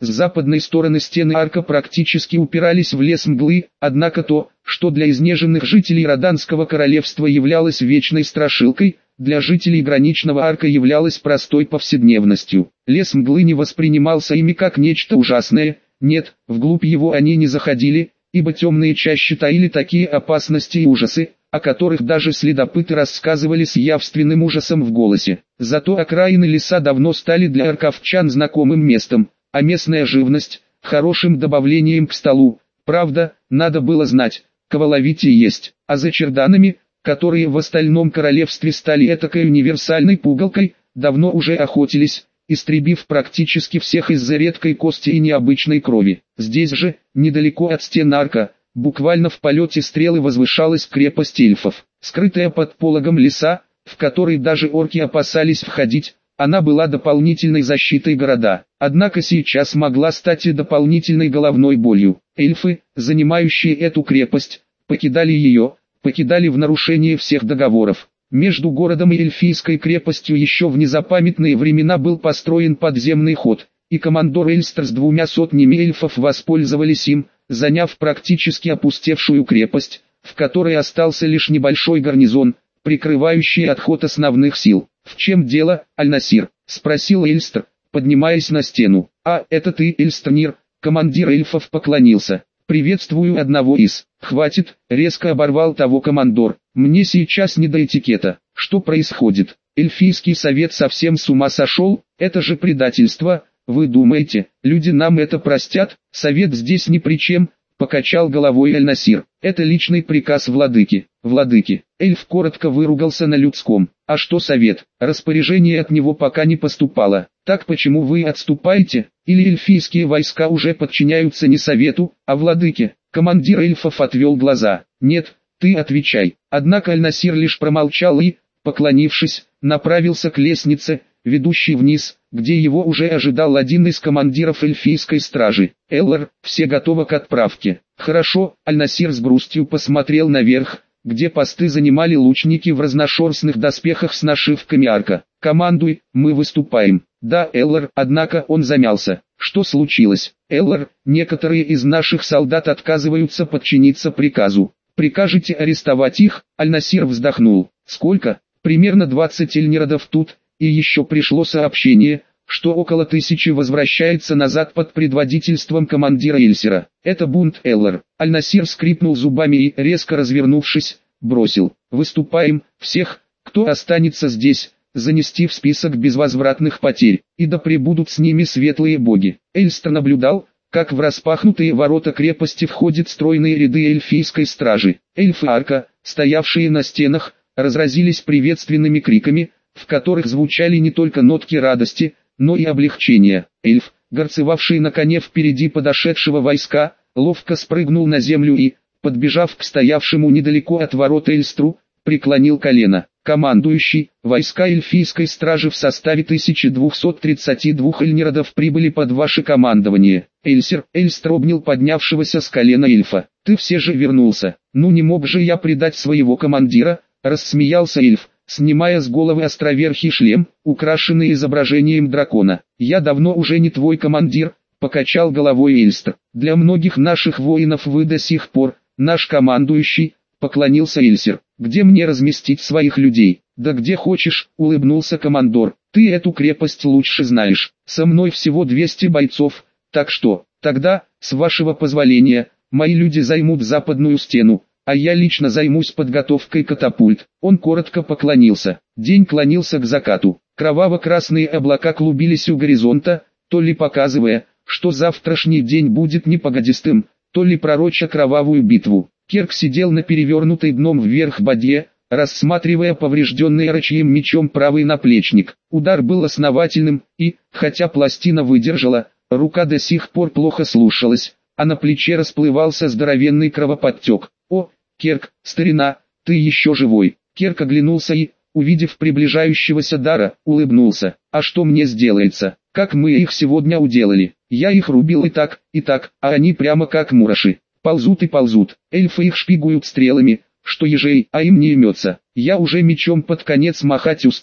С западной стороны стены арка практически упирались в лес мглы, однако то, что для изнеженных жителей Роданского королевства являлось вечной страшилкой, для жителей граничного арка являлось простой повседневностью. Лес мглы не воспринимался ими как нечто ужасное, нет, вглубь его они не заходили, ибо темные чащи таили такие опасности и ужасы, о которых даже следопыты рассказывали с явственным ужасом в голосе. Зато окраины леса давно стали для арковчан знакомым местом, а местная живность – хорошим добавлением к столу. Правда, надо было знать, кого ловить и есть, а за черданами, которые в остальном королевстве стали этакой универсальной пугалкой, давно уже охотились, истребив практически всех из-за редкой кости и необычной крови. Здесь же, недалеко от стен арка, буквально в полете стрелы возвышалась крепость эльфов. Скрытая под пологом леса, в который даже орки опасались входить, она была дополнительной защитой города. Однако сейчас могла стать и дополнительной головной болью. Эльфы, занимающие эту крепость, покидали ее, покидали в нарушение всех договоров. Между городом и эльфийской крепостью еще в незапамятные времена был построен подземный ход, и командор Эльстер с 200 эльфов воспользовались им, заняв практически опустевшую крепость, в которой остался лишь небольшой гарнизон, прикрывающий отход основных сил. «В чем дело, Аль-Насир?» – спросил Эльстер, поднимаясь на стену. «А, это ты, Эльстернир?» – командир эльфов поклонился. «Приветствую одного из...» «Хватит», – резко оборвал того командор. «Мне сейчас не до этикета. Что происходит? Эльфийский совет совсем с ума сошел? Это же предательство. Вы думаете, люди нам это простят? Совет здесь ни при чем», — покачал головой Аль-Насир. «Это личный приказ владыки». «Владыки». Эльф коротко выругался на людском. «А что совет? Распоряжение от него пока не поступало. Так почему вы отступаете? Или эльфийские войска уже подчиняются не совету, а владыке?» Командир эльфов отвел глаза. «Нет, ты отвечай». Однако Аль-Насир лишь промолчал и, поклонившись, направился к лестнице, ведущей вниз, где его уже ожидал один из командиров эльфийской стражи. «Эллар, все готовы к отправке». «Хорошо», — Аль-Насир с грустью посмотрел наверх, где посты занимали лучники в разношерстных доспехах с нашивками арка. «Командуй, мы выступаем». «Да, Эллар», однако он замялся. «Что случилось?» «Эллар, некоторые из наших солдат отказываются подчиниться приказу. Прикажете арестовать их?» Аль-Насир вздохнул. «Сколько?» «Примерно 20 эльниродов тут, и еще пришло сообщение, что около 1000 возвращается назад под предводительством командира Эльсера. Это бунт, Эллар». Аль-Насир скрипнул зубами и, резко развернувшись, бросил: «Выступаем, всех, кто останется здесь, занести в список безвозвратных потерь, и да пребудут с ними светлые боги». Эльстер наблюдал, как в распахнутые ворота крепости входят стройные ряды эльфийской стражи. Эльфы арка, стоявшие на стенах, разразились приветственными криками, в которых звучали не только нотки радости, но и облегчения. Эльф, горцевавший на коне впереди подошедшего войска, ловко спрыгнул на землю и, подбежав к стоявшему недалеко от ворот Эльстру, преклонил колено. Командующий, войска эльфийской стражи в составе 1232 эльниродов прибыли под ваше командование. Эльстер обнял поднявшегося с колена эльфа. «Ты все же вернулся. Ну не мог же я предать своего командира?» — рассмеялся эльф, снимая с головы островерхий шлем, украшенный изображением дракона. «Я давно уже не твой командир», — покачал головой Эльстер. «Для многих наших воинов вы до сих пор наш командующий», — поклонился Эльсер. «Где мне разместить своих людей?» «Да где хочешь», — улыбнулся командор. «Ты эту крепость лучше знаешь. Со мной всего 200 бойцов, так что, тогда, с вашего позволения, мои люди займут западную стену, а я лично займусь подготовкой катапульт». Он коротко поклонился. День клонился к закату. Кроваво-красные облака клубились у горизонта, то ли показывая, что завтрашний день будет непогодистым, то ли пророча кровавую битву. Керк сидел на перевернутой дном вверх бадье, рассматривая поврежденный рычьим мечом правый наплечник. Удар был основательным, и, хотя пластина выдержала, рука до сих пор плохо слушалась, а на плече расплывался здоровенный кровоподтек. «О, Керк, старина, ты еще живой!» Керк оглянулся и, увидев приближающегося Дара, улыбнулся. «А что мне сделается? Как мы их сегодня уделали? Я их рубил и так, а они прямо как мураши. Ползут и ползут, эльфы их шпигуют стрелами, что ежей, а им не имется. Я уже мечом под конец махать устал,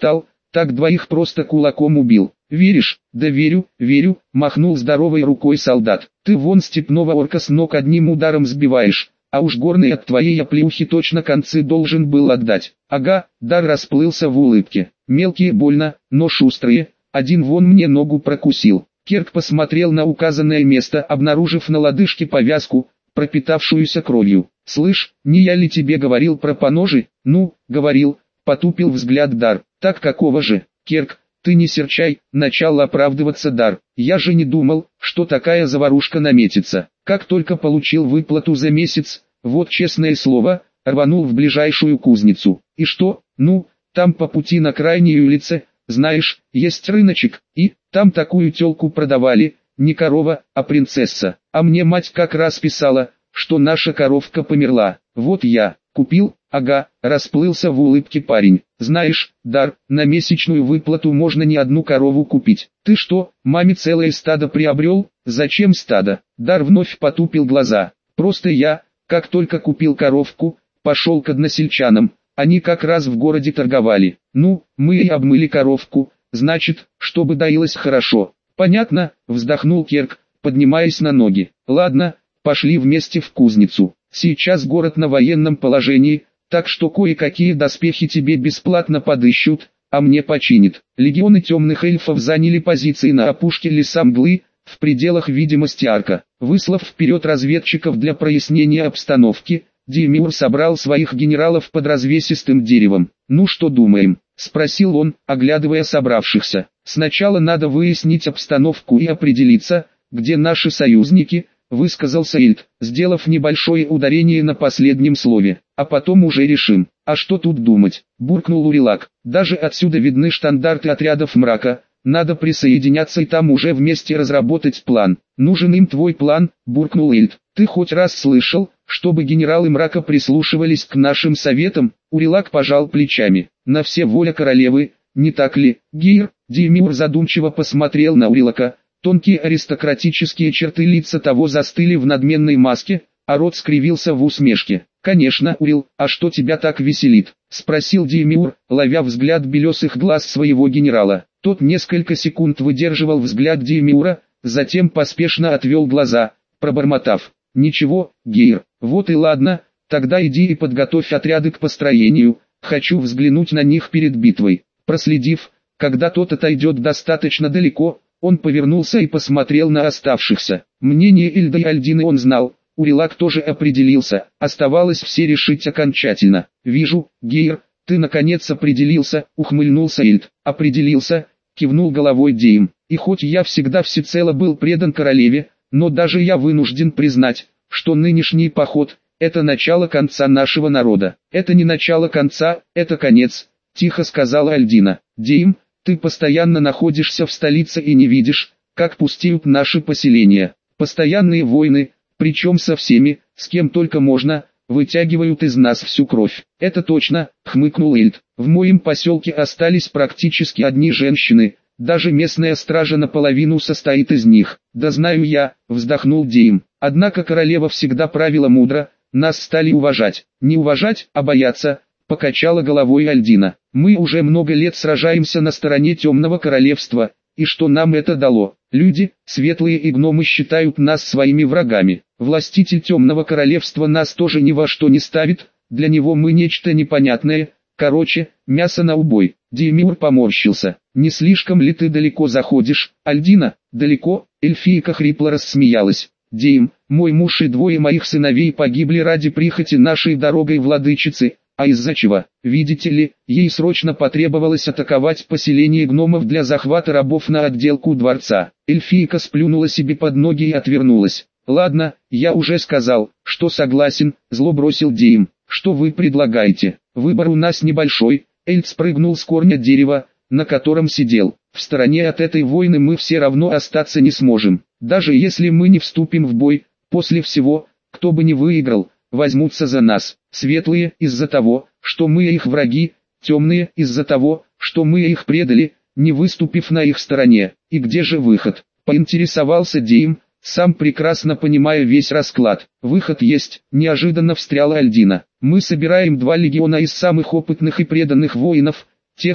так двоих просто кулаком убил. Веришь? Да верю, верю, махнул здоровой рукой солдат. Ты вон степного орка с ног одним ударом сбиваешь, а уж горный от твоей оплеухи точно концы должен был отдать. Ага, Дар расплылся в улыбке. Мелкие больно, но шустрые, один вон мне ногу прокусил. Керк посмотрел на указанное место, обнаружив на лодыжке повязку, пропитавшуюся кровью. «Слышь, не я ли тебе говорил про поножи?» «Ну, говорил», потупил взгляд Дар. «Так какого же, Керк, ты не серчай», начал оправдываться Дар. «Я же не думал, что такая заварушка наметится. Как только получил выплату за месяц, вот честное слово, рванул в ближайшую кузницу. И что? Ну, там по пути на крайней улице, знаешь, есть рыночек, и там такую тёлку продавали, не корова, а принцесса. А мне мать как раз писала, что наша коровка померла. Вот я купил». «Ага», расплылся в улыбке парень. «Знаешь, Дар, на месячную выплату можно не одну корову купить». «Ты что, маме целое стадо приобрел?» «Зачем стадо?» Дар вновь потупил глаза. «Просто я, как только купил коровку, пошел к односельчанам. Они как раз в городе торговали. Ну, мы и обмыли коровку, значит, чтобы доилась хорошо». «Понятно», вздохнул Керк, поднимаясь на ноги. «Ладно, пошли вместе в кузницу. Сейчас город на военном положении, так что кое-какие доспехи тебе бесплатно подыщут, а мне починят». Легионы темных эльфов заняли позиции на опушке леса Мглы, в пределах видимости арка. Выслав вперед разведчиков для прояснения обстановки, Деймур собрал своих генералов под развесистым деревом. «Ну что думаем?» – спросил он, оглядывая собравшихся. «Сначала надо выяснить обстановку и определиться, где наши союзники», – высказался Эльд, сделав небольшое ударение на последнем слове. «А потом уже решим». «А что тут думать?» – буркнул Урилак. «Даже отсюда видны штандарты отрядов мрака. Надо присоединяться и там уже вместе разработать план». «Нужен им твой план», – буркнул Эльд. «Ты хоть раз слышал, чтобы генералы мрака прислушивались к нашим советам?» Урилак пожал плечами. «На все воля королевы, не так ли, Гейр?» Деймур задумчиво посмотрел на Урилака. Тонкие аристократические черты лица того застыли в надменной маске, а рот скривился в усмешке. «Конечно, Урил, а что тебя так веселит?» – спросил Деймур, ловя взгляд белесых глаз своего генерала. Тот несколько секунд выдерживал взгляд Деймура, затем поспешно отвел глаза, пробормотав: «Ничего, Гейр, вот и ладно, тогда иди и подготовь отряды к построению, хочу взглянуть на них перед битвой». Проследив, когда тот отойдет достаточно далеко, он повернулся и посмотрел на оставшихся. Мнение Эльда и Альдины он знал, Урилак тоже определился, оставалось все решить окончательно. «Вижу, Гейр, ты наконец определился», — ухмыльнулся Эльд. «Определился», — кивнул головой Дейм. «И хоть я всегда всецело был предан королеве, но даже я вынужден признать, что нынешний поход — это начало конца нашего народа». «Это не начало конца, это конец», — тихо сказала Альдина. «Дейм, ты постоянно находишься в столице и не видишь, как пустеют наши поселения. Постоянные войны, причем со всеми, с кем только можно, вытягивают из нас всю кровь». «Это точно», — хмыкнул Эльд. «В моем поселке остались практически одни женщины, даже местная стража наполовину состоит из них». «Да знаю я», — вздохнул Дейм. «Однако королева всегда правила мудро, нас стали уважать». «Не уважать, а бояться», — покачала головой Альдина. «Мы уже много лет сражаемся на стороне Темного Королевства, и что нам это дало? Люди, светлые и гномы считают нас своими врагами. Властитель Темного Королевства нас тоже ни во что не ставит, для него мы нечто непонятное, короче, мясо на убой». Деймур поморщился. «Не слишком ли ты далеко заходишь, Альдина?» «Далеко?» — эльфийка хрипло рассмеялась. «Дейм, мой муж и двое моих сыновей погибли ради прихоти нашей дорогой владычицы. А из-за чего? Видите ли, ей срочно потребовалось атаковать поселение гномов для захвата рабов на отделку дворца». Эльфийка сплюнула себе под ноги и отвернулась. «Ладно, я уже сказал, что согласен», — зло бросил Дейм. «Что вы предлагаете? Выбор у нас небольшой». Эльд спрыгнул с корня дерева, на котором сидел. «В стороне от этой войны мы все равно остаться не сможем. Даже если мы не вступим в бой, после всего, кто бы ни выиграл, возьмутся за нас. Светлые из-за того, что мы их враги, темные из-за того, что мы их предали, не выступив на их стороне. И где же выход?» — поинтересовался Дейм, сам прекрасно понимая весь расклад. «Выход есть», — неожиданно встряла Альдина. «Мы собираем 2 легиона из самых опытных и преданных воинов, тех,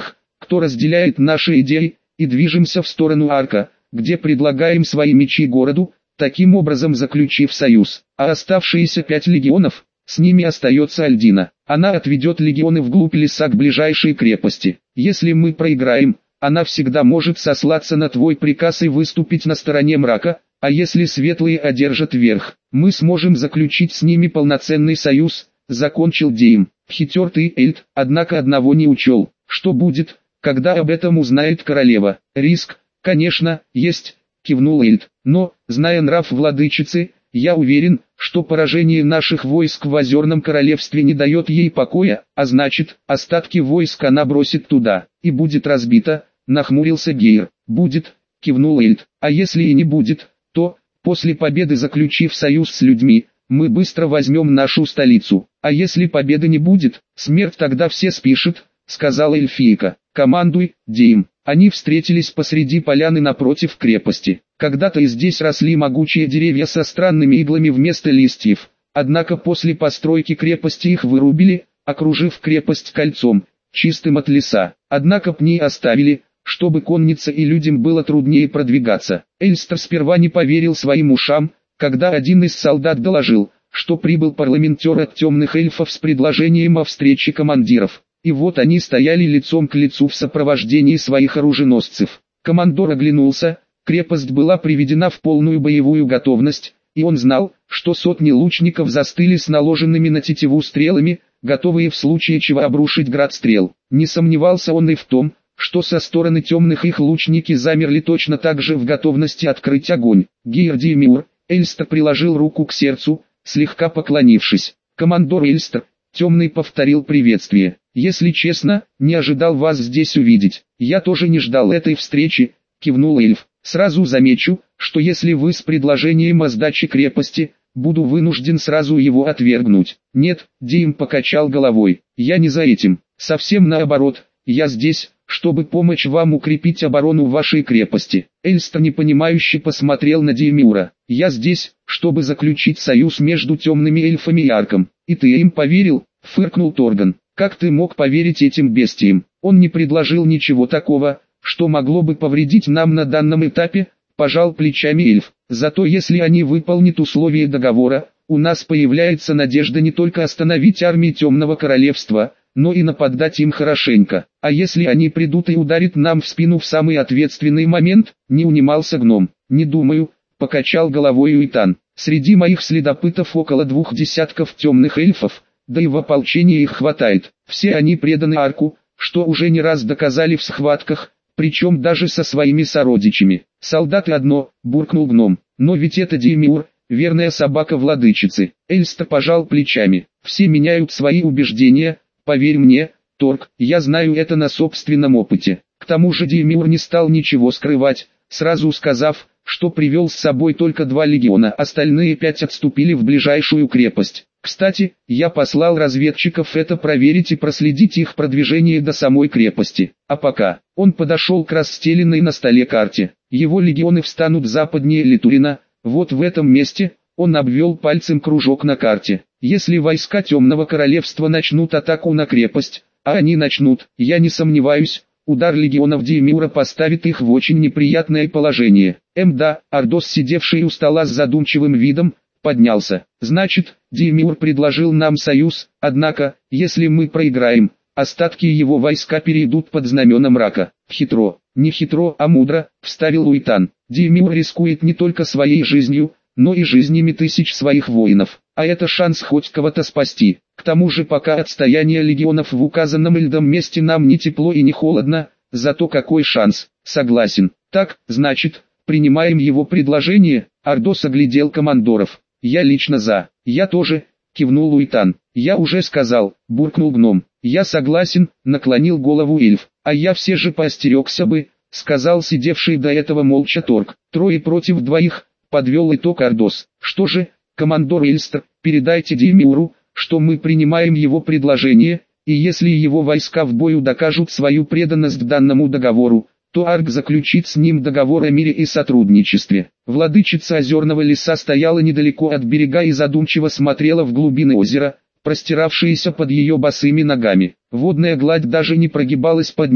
кто разделяет наши идеи, и движемся в сторону Арка, где предлагаем свои мечи городу, таким образом заключив союз. А оставшиеся 5 легионов, с ними остается Альдина. Она отведет легионы вглубь леса к ближайшей крепости. Если мы проиграем, она всегда может сослаться на твой приказ и выступить на стороне мрака, а если светлые одержат верх, мы сможем заключить с ними полноценный союз, закончил Дейм. Хитер ты, Эльд, однако одного не учел. Что будет, когда об этом узнает королева? Риск, конечно, есть, кивнул Эльд. Но, зная нрав владычицы, я уверен, что поражение наших войск в Озерном Королевстве не дает ей покоя, а значит, остатки войск она бросит туда, и будет разбита, нахмурился Гейр. Будет, кивнул Эльд. А если и не будет, то, после победы заключив союз с людьми, мы быстро возьмем нашу столицу. А если победы не будет, смерть тогда все спишет, сказала эльфийка. Командуй, Дейм. Они встретились посреди поляны напротив крепости. Когда-то и здесь росли могучие деревья со странными иглами вместо листьев. Однако после постройки крепости их вырубили, окружив крепость кольцом, чистым от леса. Однако пни оставили, чтобы коннице и людям было труднее продвигаться. Эльстер сперва не поверил своим ушам, когда один из солдат доложил, что прибыл парламентер от темных эльфов с предложением о встрече командиров. И вот они стояли лицом к лицу в сопровождении своих оруженосцев. Командор оглянулся, крепость была приведена в полную боевую готовность, и он знал, что сотни лучников застыли с наложенными на тетиву стрелами, готовые в случае чего обрушить град стрел. Не сомневался он и в том, что со стороны темных их лучники замерли точно так же в готовности открыть огонь. Гейрди Мюр, Эльстер приложил руку к сердцу, слегка поклонившись. Командор Эльстер, темный повторил приветствие. Если честно, не ожидал вас здесь увидеть. Я тоже не ждал этой встречи, кивнул эльф. Сразу замечу, что если вы с предложением о сдаче крепости, буду вынужден сразу его отвергнуть. Нет, Дейм покачал головой. Я не за этим. Совсем наоборот, я здесь, чтобы помочь вам укрепить оборону вашей крепости. Эльстер непонимающе посмотрел на Деймюра. Я здесь, чтобы заключить союз между темными эльфами и Арком. И ты им поверил? Фыркнул Торган. Как ты мог поверить этим бестиям? Он не предложил ничего такого, что могло бы повредить нам на данном этапе, пожал плечами эльф. Зато если они выполнят условия договора, у нас появляется надежда не только остановить армии Темного Королевства, но и нападать им хорошенько. А если они придут и ударят нам в спину в самый ответственный момент, не унимался гном. Не думаю, покачал головой Уитан. Среди моих следопытов около 2 десятков темных эльфов, да и в ополчении их хватает. Все они преданы Арку, что уже не раз доказали в схватках, причем даже со своими сородичами. Солдаты одно, буркнул гном. Но ведь это Деймюр, верная собака владычицы. Эльстер пожал плечами. Все меняют свои убеждения, поверь мне, Торг, я знаю это на собственном опыте. К тому же Деймюр не стал ничего скрывать, сразу сказав, что привел с собой только 2 легиона, остальные 5 отступили в ближайшую крепость. Кстати, я послал разведчиков это проверить и проследить их продвижение до самой крепости. А пока, он подошел к расстеленной на столе карте. Его легионы встанут западнее Литурина, вот в этом месте, он обвел пальцем кружок на карте. Если войска Темного Королевства начнут атаку на крепость, а они начнут, я не сомневаюсь, удар легионов Деймюра поставит их в очень неприятное положение. Да, Ардос, сидевший у стола с задумчивым видом, поднялся. Значит, Деймюр предложил нам союз, однако, если мы проиграем, остатки его войска перейдут под знамена мрака. Хитро, не хитро, а мудро, вставил Уитан. Деймюр рискует не только своей жизнью, но и жизнями тысяч своих воинов. А это шанс хоть кого-то спасти. К тому же пока отстояние легионов в указанном льдом месте нам не тепло и не холодно, зато какой шанс, согласен. Так, значит, принимаем его предложение. Ардос оглядел командоров. Я лично за. Я тоже, кивнул Уитан. Я уже сказал, буркнул гном. Я согласен, наклонил голову эльф. А я все же поостерегся бы, сказал сидевший до этого молча Торг. 3 против 2, подвел итог Ардос. Что же, командор Эльстер, передайте Деймюру, что мы принимаем его предложение, и если его войска в бою докажут свою преданность данному договору, то Арк заключит с ним договор о мире и сотрудничестве. Владычица Озерного леса стояла недалеко от берега и задумчиво смотрела в глубины озера, простиравшиеся под ее босыми ногами. Водная гладь даже не прогибалась под нею,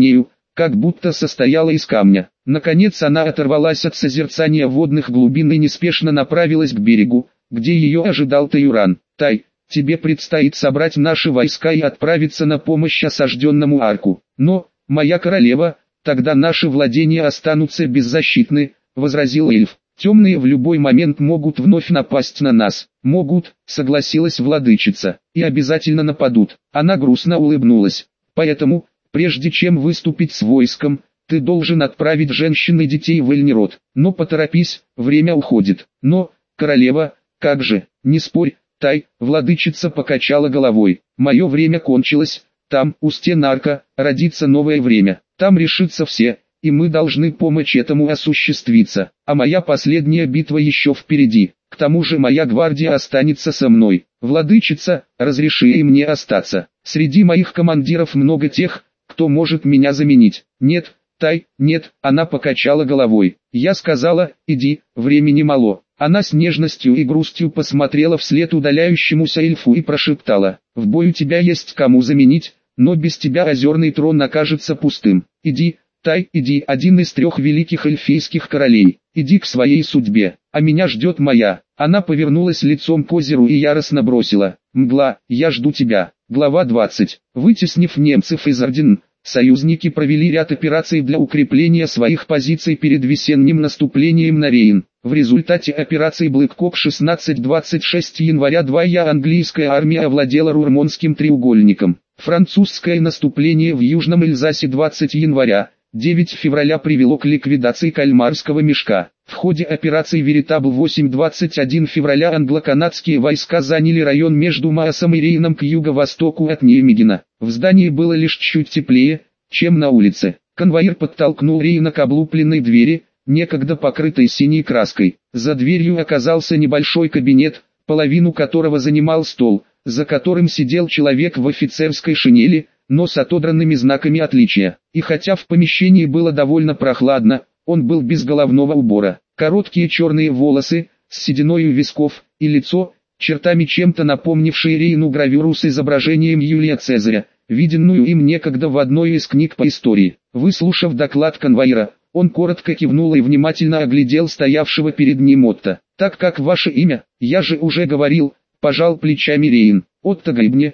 как будто состояла из камня. Наконец она оторвалась от созерцания водных глубин и неспешно направилась к берегу, где ее ожидал Таюран. «Тай, тебе предстоит собрать наши войска и отправиться на помощь осажденному Арку. Но, моя королева, тогда наши владения останутся беззащитны», — возразил эльф. «Темные в любой момент могут вновь напасть на нас». «Могут», — согласилась владычица, — «и обязательно нападут». Она грустно улыбнулась. «Поэтому, прежде чем выступить с войском, ты должен отправить женщин и детей в Эльнирод. Но поторопись, время уходит». «Но, королева, как же?» «Не спорь, Тай», — владычица покачала головой. «Мое время кончилось, там, у стен Арка, родится новое время. Там решится все, и мы должны помочь этому осуществиться. А моя последняя битва еще впереди. К тому же моя гвардия останется со мной. Владычица, разреши и мне остаться. Среди моих командиров много тех, кто может меня заменить». «Нет, Тай, нет», — она покачала головой. «Я сказала, иди, времени мало». Она с нежностью и грустью посмотрела вслед удаляющемуся эльфу и прошептала: «В бой у тебя есть кому заменить, но без тебя озерный трон окажется пустым. Иди, Тай, иди, один из 3 великих эльфийских королей. Иди к своей судьбе, а меня ждет моя». Она повернулась лицом к озеру и яростно бросила: «Мгла, я жду тебя». Глава 20. Вытеснив немцев из Орден, союзники провели ряд операций для укрепления своих позиций перед весенним наступлением на Рейн. В результате операции Блэккок 16-26 января 2 английская армия овладела Рурмонским треугольником. Французское наступление в Южном Эльзасе 20 января, 9 февраля привело к ликвидации Кальмарского мешка. В ходе операции Веритабл 8-21 февраля англо-канадские войска заняли район между Маасом и Рейном к юго-востоку от Неймегена. В здании было лишь чуть теплее, чем на улице. Конвоир подтолкнул Рейна к облупленной двери, некогда покрытой синей краской. За дверью оказался небольшой кабинет, половину которого занимал стол, за которым сидел человек в офицерской шинели, но с отодранными знаками отличия. И хотя в помещении было довольно прохладно, он был без головного убора. Короткие черные волосы, с сединой у висков, и лицо, чертами чем-то напомнившие Рейну гравюру с изображением Юлия Цезаря, виденную им некогда в одной из книг по истории. Выслушав доклад конвоира, он коротко кивнул и внимательно оглядел стоявшего перед ним Отто. «Так как ваше имя, я же уже говорил», — пожал плечами Рейн. «Отто Гайбне,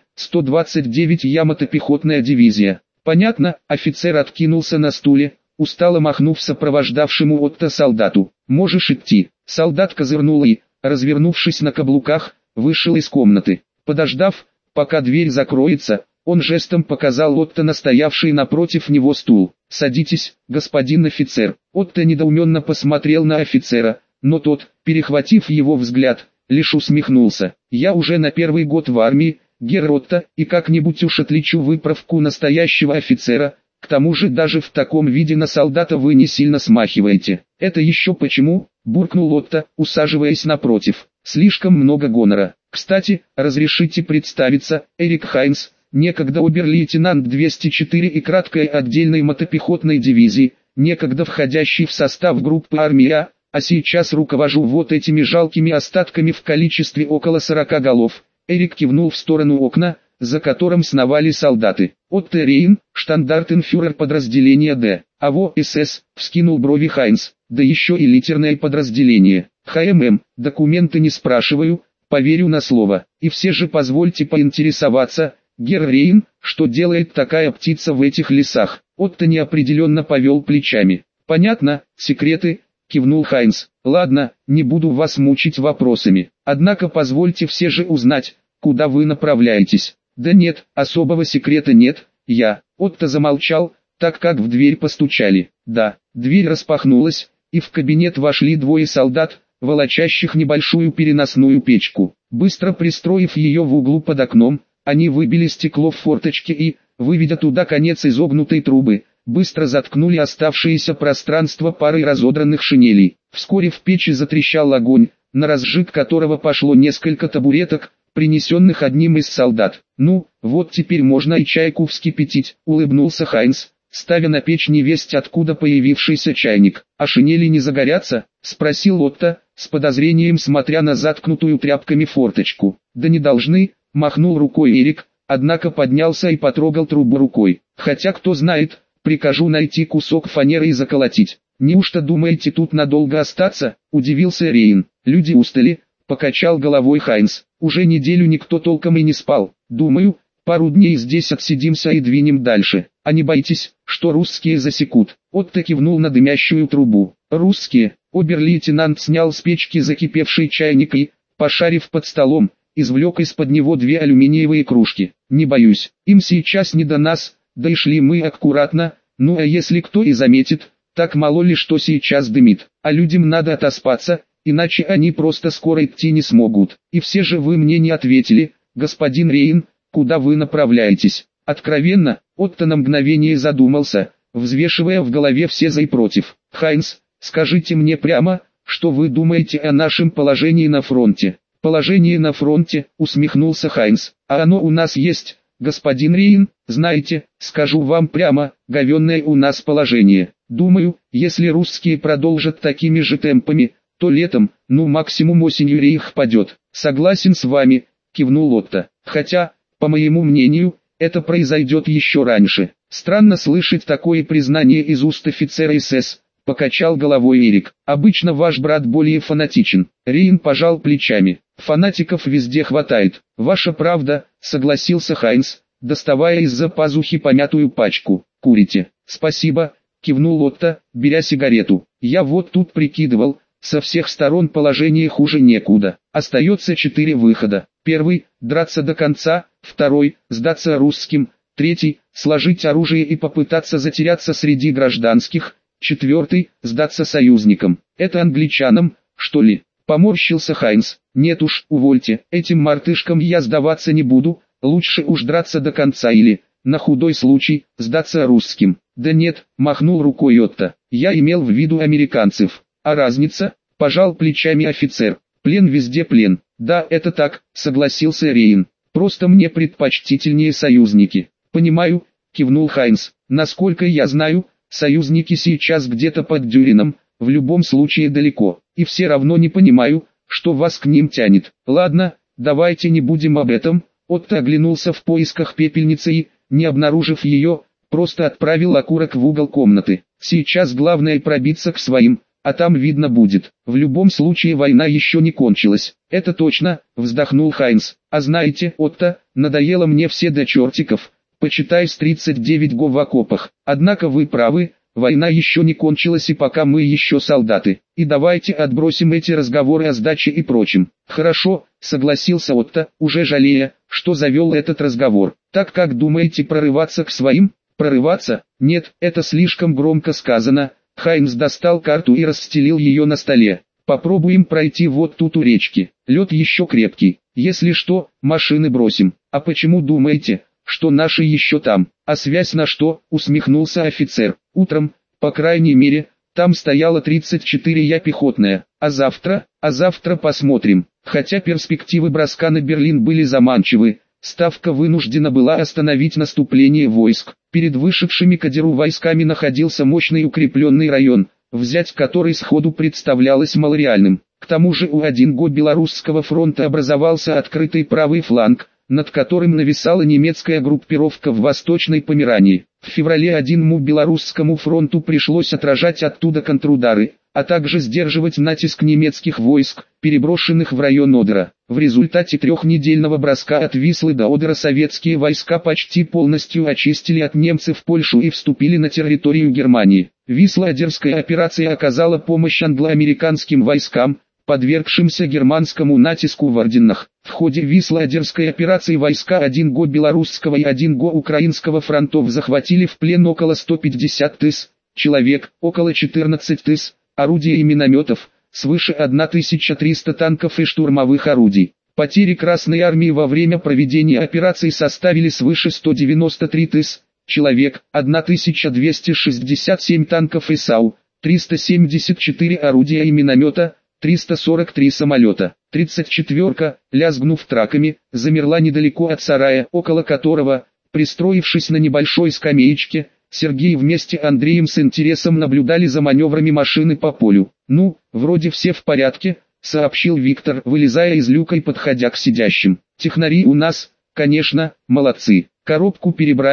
129 Ямато-пехотная дивизия». «Понятно», — офицер откинулся на стуле, устало махнув сопровождавшему Отто солдату. «Можешь идти». Солдат козырнул и, развернувшись на каблуках, вышел из комнаты. Подождав, пока дверь закроется, он жестом показал Отто на стоявший напротив него стул. «Садитесь, господин офицер». Отто недоуменно посмотрел на офицера, но тот, перехватив его взгляд, лишь усмехнулся. «Я уже на 1-й год в армии, герр Отто, и как-нибудь уж отличу выправку настоящего офицера. К тому же даже в таком виде на солдата вы не сильно смахиваете». «Это еще почему?» – буркнул Отто, усаживаясь напротив. «Слишком много гонора. Кстати, разрешите представиться, Эрик Хайнс, некогда обер-лейтенант 204 и краткой отдельной мотопехотной дивизии, некогда входящий в состав группы армии А сейчас руковожу вот этими жалкими остатками в количестве около 40 голов». Эрик кивнул в сторону окна, за которым сновали солдаты. «Отто Рейн, штандартенфюрер подразделения Д. АВО СС», вскинул брови Хайнс. «Да еще и литерное подразделение. ХММ, документы не спрашиваю, поверю на слово. И все же позвольте поинтересоваться, герр Рейн, что делает такая птица в этих лесах?» Отто неопределенно повел плечами. «Понятно, секреты», кивнул Хайнс. «Ладно, не буду вас мучить вопросами. Однако позвольте все же узнать, куда вы направляетесь». «Да нет, особого секрета нет, я...» Отто замолчал, так как в дверь постучали. Да, дверь распахнулась, и в кабинет вошли 2 солдат, волочащих небольшую переносную печку. Быстро пристроив ее в углу под окном, они выбили стекло в форточке и, выведя туда конец изогнутой трубы, быстро заткнули оставшееся пространство парой разодранных шинелей. Вскоре в печи затрещал огонь, на разжиг которого пошло несколько табуреток, принесенных одним из солдат. «Ну, вот теперь можно и чайку вскипятить», — улыбнулся Хайнс, ставя на печь невесть откуда появившийся чайник. «А шинели не загорятся?» — спросил Отто, с подозрением смотря на заткнутую тряпками форточку. «Да не должны», — махнул рукой Эрик, однако поднялся и потрогал трубу рукой. «Хотя кто знает, прикажу найти кусок фанеры и заколотить. Неужто думаете тут надолго остаться? Удивился Рейн. Люди устали, покачал головой Хайнс. Уже неделю никто толком и не спал. Думаю, пару дней здесь отсидимся и двинем дальше. А не боитесь, что русские засекут? Отто кивнул на дымящую трубу. Русские. Обер-лейтенант снял с печки закипевший чайник и, пошарив под столом, извлек из-под него 2 алюминиевые кружки. Не боюсь, им сейчас не до нас, да и шли мы аккуратно, ну а если кто и заметит, так мало ли что сейчас дымит. А людям надо отоспаться, иначе они просто скоро идти не смогут. И все же вы мне не ответили, господин Рейн, куда вы направляетесь? Откровенно, Отто на мгновение задумался, взвешивая в голове все за и против. Хайнс, скажите мне прямо, что вы думаете о нашем положении на фронте? Положение на фронте, усмехнулся Хайнс. А оно у нас есть, господин Рейн, знаете, скажу вам прямо, говенное у нас положение. Думаю, если русские продолжат такими же темпами, то летом, ну максимум осенью рейх падет. Согласен с вами, кивнул Отто. Хотя, по моему мнению, это произойдет еще раньше. Странно слышать такое признание из уст офицера СС, покачал головой Эрик. Обычно ваш брат более фанатичен. Рейн пожал плечами. Фанатиков везде хватает. Ваша правда, согласился Хайнс, доставая из-за пазухи помятую пачку. Курите? Спасибо, кивнул Отто, беря сигарету. Я вот тут прикидывал, со всех сторон положение хуже некуда. Остается 4 выхода. Первый – драться до конца, второй – сдаться русским, третий – сложить оружие и попытаться затеряться среди гражданских, четвертый – сдаться союзникам. Это англичанам, что ли? Поморщился Хайнс. Нет уж, увольте, этим мартышкам я сдаваться не буду, лучше уж драться до конца или, на худой случай, сдаться русским. Да нет, махнул рукой Отто, я имел в виду американцев. А разница? Пожал плечами офицер. Плен везде плен. Да, это так, согласился Рейн. Просто мне предпочтительнее союзники. Понимаю, кивнул Хайнс. Насколько я знаю, союзники сейчас где-то под Дюрином, в любом случае далеко. И все равно не понимаю, что вас к ним тянет. Ладно, давайте не будем об этом. Отто оглянулся в поисках пепельницы и, не обнаружив ее, просто отправил окурок в угол комнаты. Сейчас главное пробиться к своим, а там видно будет. В любом случае война еще не кончилась. Это точно, вздохнул Хайнс. А знаете, Отто, надоело мне все до чертиков, почитай с 39 го в окопах. Однако вы правы, война еще не кончилась и пока мы еще солдаты. И давайте отбросим эти разговоры о сдаче и прочем. Хорошо, согласился Отто, уже жалея, что завел этот разговор. Так как думаете прорываться к своим? Прорываться? Нет, это слишком громко сказано. Хайнс достал карту и расстелил ее на столе. Попробуем пройти вот тут у речки. Лед еще крепкий. Если что, машины бросим. А почему думаете, что наши еще там? А связь на что? Усмехнулся офицер. Утром, по крайней мере, там стояла 34-я пехотная. А завтра посмотрим. Хотя перспективы броска на Берлин были заманчивы, Ставка вынуждена была остановить наступление войск. Перед вышедшими к Одеру войсками находился мощный укрепленный район, взять который сходу представлялось малореальным. К тому же у 1ГО Белорусского фронта образовался открытый правый фланг, над которым нависала немецкая группировка в Восточной Померании. В феврале 1МУ Белорусскому фронту пришлось отражать оттуда контрудары, а также сдерживать натиск немецких войск, переброшенных в район Одера. В результате трехнедельного броска от Вислы до Одера советские войска почти полностью очистили от немцев Польшу и вступили на территорию Германии. Висло-Одерская операция оказала помощь англо-американским войскам, подвергшимся германскому натиску в Орденах. В ходе Висло-Одерской операции войска 1ГО Белорусского и 1ГО Украинского фронтов захватили в плен около 150 тысяч человек, около 14 тысяч орудий и минометов, свыше 1300 танков и штурмовых орудий. Потери Красной Армии во время проведения операций составили свыше 193 тысяч человек, 1267 танков и САУ, 374 орудия и миномета, 343 самолета. 34-ка, лязгнув траками, замерла недалеко от сарая, около которого, пристроившись на небольшой скамеечке, Сергей вместе с Андреем с интересом наблюдали за маневрами машины по полю. «Ну, вроде все в порядке», — сообщил Виктор, вылезая из люка и подходя к сидящим. «Технари у нас, конечно, молодцы. Коробку перебрали,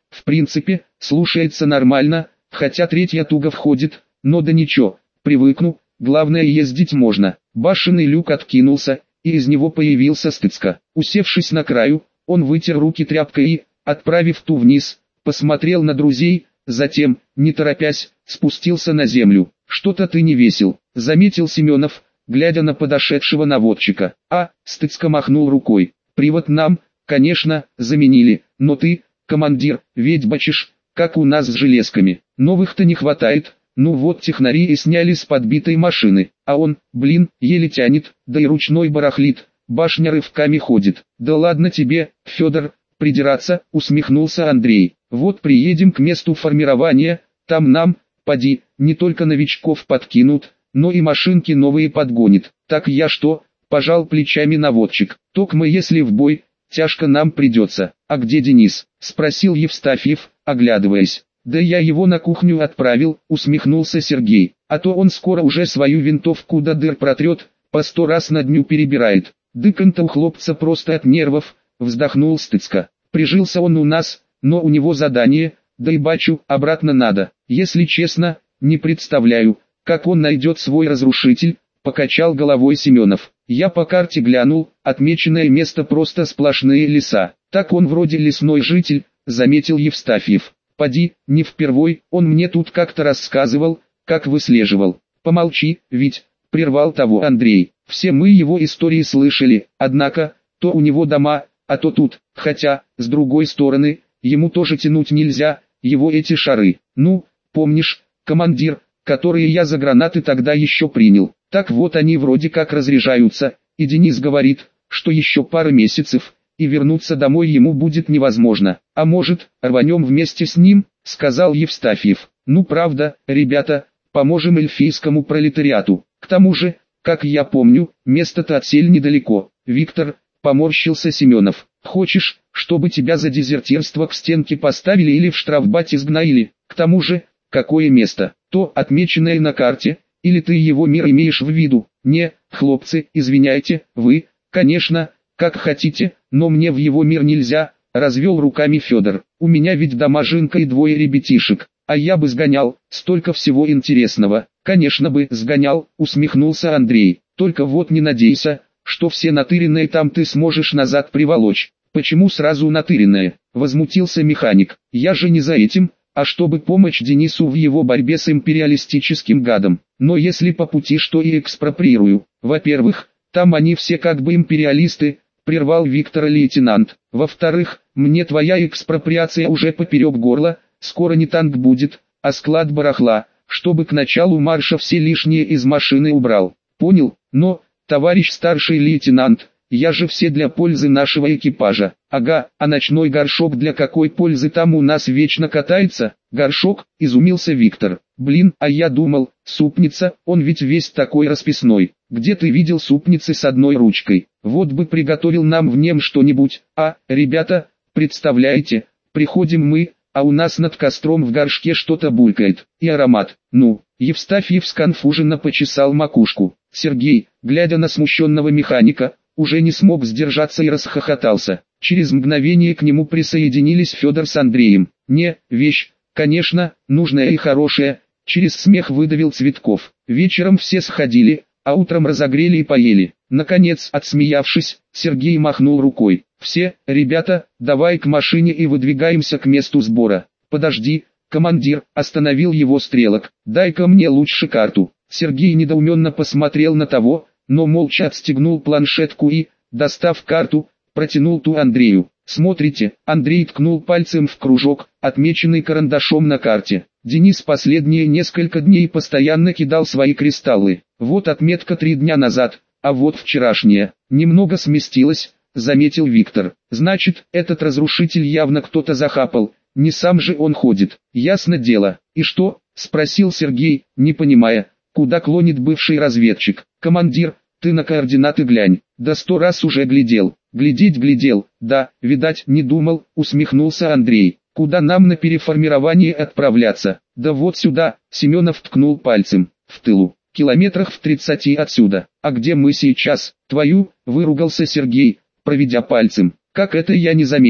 в принципе, слушается нормально, хотя третья туго входит, но да ничего, привыкну, главное ездить можно. Башенный люк откинулся, и из него появился Стыцко. Усевшись на краю, он вытер руки тряпкой и, отправив ту вниз, посмотрел на друзей, затем, не торопясь, спустился на землю. «Что-то ты не весел», — заметил Семенов, глядя на подошедшего наводчика. Стыцко махнул рукой. «Привод нам, конечно, заменили, но ты, командир, ведь бачишь, как у нас с железками. Новых-то не хватает, ну вот технари и сняли с подбитой машины, а он, еле тянет, да и ручной барахлит, башня рывками ходит». «Да ладно тебе, Федор, придираться», — усмехнулся Андрей. «Вот приедем к месту формирования, там нам, поди, не только новичков подкинут, но и машинки новые подгонит». «Так я что?» — пожал плечами наводчик. «Токмо если в бой, тяжко нам придется». «А где Денис?» — спросил Евстафьев, оглядываясь. «Да я его на кухню отправил», — усмехнулся Сергей. «А то он скоро уже свою винтовку до дыр протрет, по 100 раз на дню перебирает». «Дыкон-то у хлопца просто от нервов», — вздохнул Стыцко. «Прижился он у нас, но у него задание, да и бачу, обратно надо. Если честно, не представляю, как он найдет свой разрушитель», — покачал головой Семенов. «Я по карте глянул, отмеченное место просто сплошные леса. Так он вроде лесной житель», — заметил Евстафьев. «Поди, не впервой, он мне тут как-то рассказывал, как выслеживал». «Помолчи, ведь», — прервал того Андрей. «Все мы его истории слышали, однако, то у него дома, а то тут, хотя, с другой стороны, ему тоже тянуть нельзя, его эти шары. Ну, помнишь, командир, которые я за гранаты тогда еще принял, так вот они вроде как разряжаются, и Денис говорит, что еще пара месяцев, и вернуться домой ему будет невозможно. А может, рванем вместе с ним», — сказал Евстафьев. «Ну правда, ребята, поможем эльфийскому пролетариату. К тому же, как я помню, место-то от сель недалеко». «Виктор», — поморщился Семенов, — «хочешь, чтобы тебя за дезертирство к стенке поставили или в штрафбат изгнаили? К тому же, какое место? То, отмеченное на карте, или ты его мир имеешь в виду?» «Не, хлопцы, извиняйте, вы, конечно, как хотите, но мне в его мир нельзя», — развел руками Федор. «У меня ведь дома жинка и двое ребятишек, а я бы сгонял, столько всего интересного». «Конечно бы сгонял», — усмехнулся Андрей. «Только вот не надейся, что все натыренные там ты сможешь назад приволочь». «Почему сразу натыренные?» — возмутился механик. «Я же не за этим, а чтобы помочь Денису в его борьбе с империалистическим гадом. Но если по пути, что и экспроприирую. Во-первых, там они все как бы империалисты», — прервал Виктора лейтенант. «Во-вторых, мне твоя экспроприация уже поперек горла, скоро не танк будет, а склад барахла, чтобы к началу марша все лишние из машины убрал». «Понял, но, товарищ старший лейтенант, я же все для пользы нашего экипажа». «Ага, а ночной горшок для какой пользы там у нас вечно катается?» «Горшок?» — изумился Виктор. А я думал, супница, он ведь весь такой расписной. Где ты видел супницы с одной ручкой? Вот бы приготовил нам в нем что-нибудь». Ребята, представляете, приходим мы, а у нас над костром в горшке что-то булькает, и аромат. Ну, Евстафьев сконфуженно почесал макушку. Сергей, глядя на смущенного механика, уже не смог сдержаться и расхохотался. Через мгновение к нему присоединились Федор с Андреем. «Не, вещь, конечно, нужная и хорошая», — через смех выдавил Цветков. Вечером все сходили, а утром разогрели и поели. Наконец, отсмеявшись, Сергей махнул рукой. «Все, ребята, давай к машине и выдвигаемся к месту сбора». «Подожди, командир», — остановил его Стрелок, — «дай-ка мне лучше карту». Сергей недоуменно посмотрел на того, но молча отстегнул планшетку и, достав карту, протянул ту Андрею. «Смотрите», — Андрей ткнул пальцем в кружок, отмеченный карандашом на карте. Денис последние несколько дней постоянно кидал свои кристаллы. Вот отметка 3 дня назад, а вот вчерашняя. Немного сместилась, заметил Виктор. «Значит, этот разрушитель явно кто-то захапал, не сам же он ходит». «Ясно дело». «И что?» — спросил Сергей, не понимая, куда клонит бывший разведчик. «Командир, ты на координаты глянь». «Да 100 раз уже глядел». «Глядеть глядел, да, видать, не думал», — усмехнулся Андрей. «Куда нам на переформирование отправляться?» «Да вот сюда», — Семенов ткнул пальцем. «В тылу, километрах в 30 отсюда». «А где мы сейчас?» «Твою», — выругался Сергей, проведя пальцем. «Как это я не заметил?»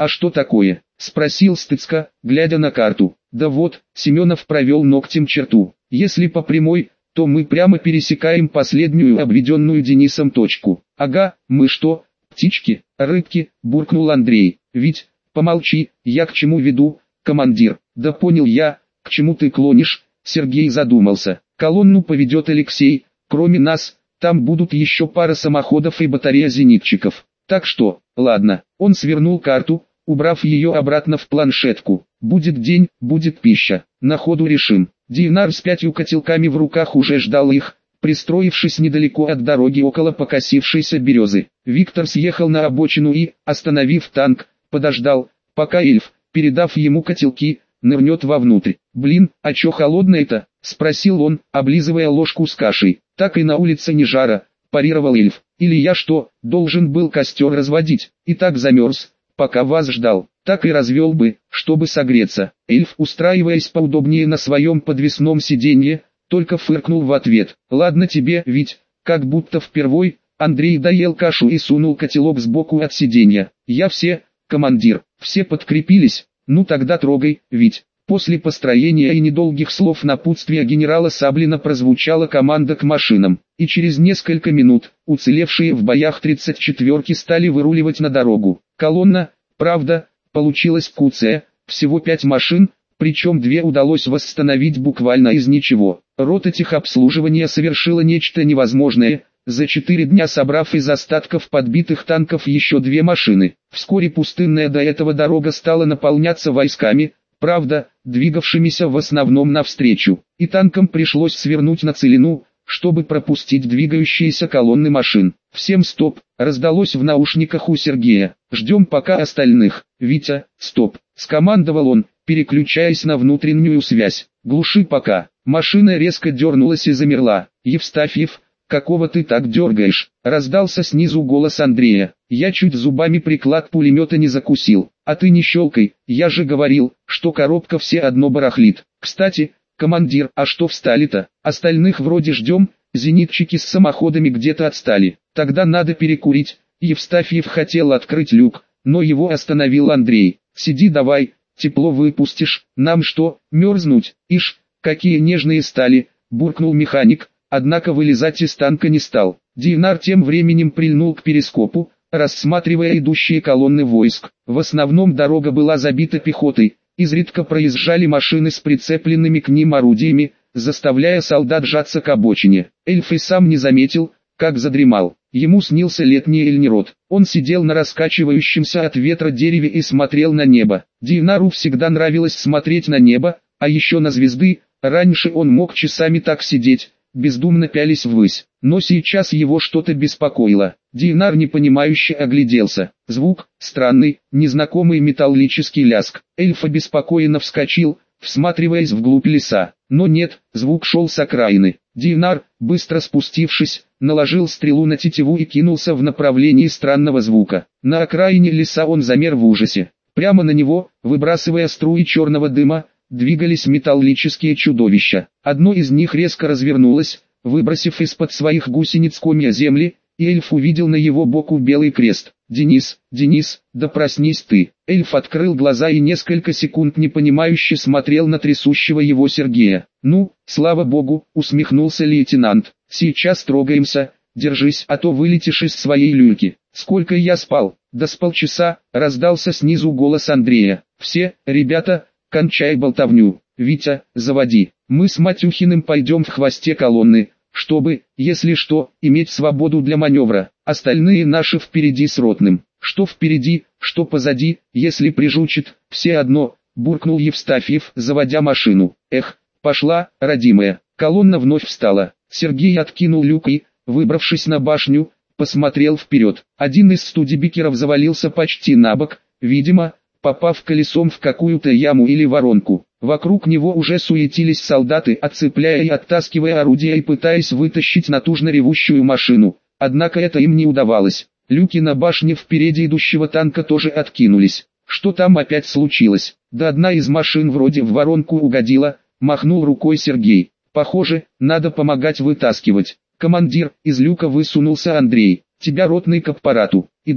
«А что такое?» – спросил Стыцко, глядя на карту. «Да вот», – Семенов провел ногтем черту. «Если по прямой, то мы прямо пересекаем последнюю обведенную Денисом точку». «Ага, мы что, птички, рыбки?» – буркнул Андрей. «Ведь, помолчи, я к чему веду, командир?» «Да понял я, к чему ты клонишь», – Сергей задумался. «Колонну поведет Алексей, кроме нас, там будут еще пара самоходов и батарея зенитчиков. Так что, ладно». Он свернул карту, убрав ее обратно в планшетку. «Будет день, будет пища, на ходу решим». Динар с 5 котелками в руках уже ждал их, пристроившись недалеко от дороги около покосившейся березы. Виктор съехал на обочину и, остановив танк, подождал, пока эльф, передав ему котелки, нырнет вовнутрь. «Блин, а чё холодное-то?» – спросил он, облизывая ложку с кашей. «Так и на улице не жара», – парировал эльф. «Или я что, должен был костер разводить, и так замерз, пока вас ждал, так и развел бы, чтобы согреться». Эльф, устраиваясь поудобнее на своем подвесном сиденье, только фыркнул в ответ. «Ладно тебе, ведь, как будто впервой». Андрей доел кашу и сунул котелок сбоку от сиденья. «Я все, командир, все подкрепились, ну тогда трогай, ведь». После построения и недолгих слов напутствия генерала Саблина прозвучала команда к машинам, и через несколько минут, уцелевшие в боях 34-ки стали выруливать на дорогу. Колонна, правда, получилась куцая, всего 5 машин, причем 2 удалось восстановить буквально из ничего. Рота техобслуживания совершила нечто невозможное, за 4 дня собрав из остатков подбитых танков еще 2 машины. Вскоре пустынная до этого дорога стала наполняться войсками, правда, двигавшимися в основном навстречу, и танкам пришлось свернуть на целину, чтобы пропустить двигающиеся колонны машин. «Всем стоп!» – раздалось в наушниках у Сергея. «Ждем пока остальных». «Витя, стоп!» – скомандовал он, переключаясь на внутреннюю связь. «Глуши пока». Машина резко дернулась и замерла. «Евстафьев, какого ты так дергаешь?» – раздался снизу голос Андрея. «Я чуть зубами приклад пулемета не закусил. А ты не щелкай, я же говорил, что коробка все одно барахлит. Кстати, командир, а что встали-то? Остальных вроде ждем, зенитчики с самоходами где-то отстали. Тогда надо перекурить». Евстафьев хотел открыть люк, но его остановил Андрей. «Сиди давай, тепло выпустишь, нам что, мерзнуть?» «Ишь, какие нежные стали», буркнул механик, однако вылезать из танка не стал. Динар тем временем прильнул к перископу, рассматривая идущие колонны войск. В основном дорога была забита пехотой, изредка проезжали машины с прицепленными к ним орудиями, заставляя солдат сжаться к обочине. Эльф и сам не заметил, как задремал. Ему снился летний Эльнирод. Он сидел на раскачивающемся от ветра дереве и смотрел на небо. Динару всегда нравилось смотреть на небо, а еще на звезды. Раньше он мог часами так сидеть, бездумно пялись ввысь, но сейчас его что-то беспокоило. Динар непонимающе огляделся. Звук, странный, незнакомый металлический лязг. Эльф обеспокоенно вскочил, всматриваясь вглубь леса. Но нет, звук шел с окраины. Динар, быстро спустившись, наложил стрелу на тетиву и кинулся в направлении странного звука. На окраине леса он замер в ужасе. Прямо на него, выбрасывая струи черного дыма, двигались металлические чудовища. Одно из них резко развернулось, выбросив из-под своих гусениц комья земли, и эльф увидел на его боку белый крест. «Денис, Денис, да проснись ты!» Эльф открыл глаза и несколько секунд непонимающе смотрел на трясущего его Сергея. «Ну, слава богу», усмехнулся лейтенант, «сейчас трогаемся, держись, а то вылетишь из своей люльки». «Сколько я спал?» «Да с полчаса», раздался снизу голос Андрея. «Все, ребята, кончай болтовню. Витя, заводи. Мы с Матюхиным пойдем в хвосте колонны, чтобы, если что, иметь свободу для маневра. Остальные наши впереди с ротным. Что впереди, что позади, если прижучит, все одно», буркнул Евстафьев, заводя машину. «Эх, пошла, родимая». Колонна вновь встала. Сергей откинул люк и, выбравшись на башню, посмотрел вперед. Один из студебекеров завалился почти на бок, видимо, попав колесом в какую-то яму или воронку. Вокруг него уже суетились солдаты, отцепляя и оттаскивая орудия и пытаясь вытащить натужно ревущую машину. Однако это им не удавалось. Люки на башне впереди идущего танка тоже откинулись. Что там опять случилось? Да одна из машин вроде в воронку угодила, махнул рукой Сергей. Похоже, надо помогать вытаскивать. «Командир», из люка высунулся Андрей. «Тебя ротный к аппарату». «Иду».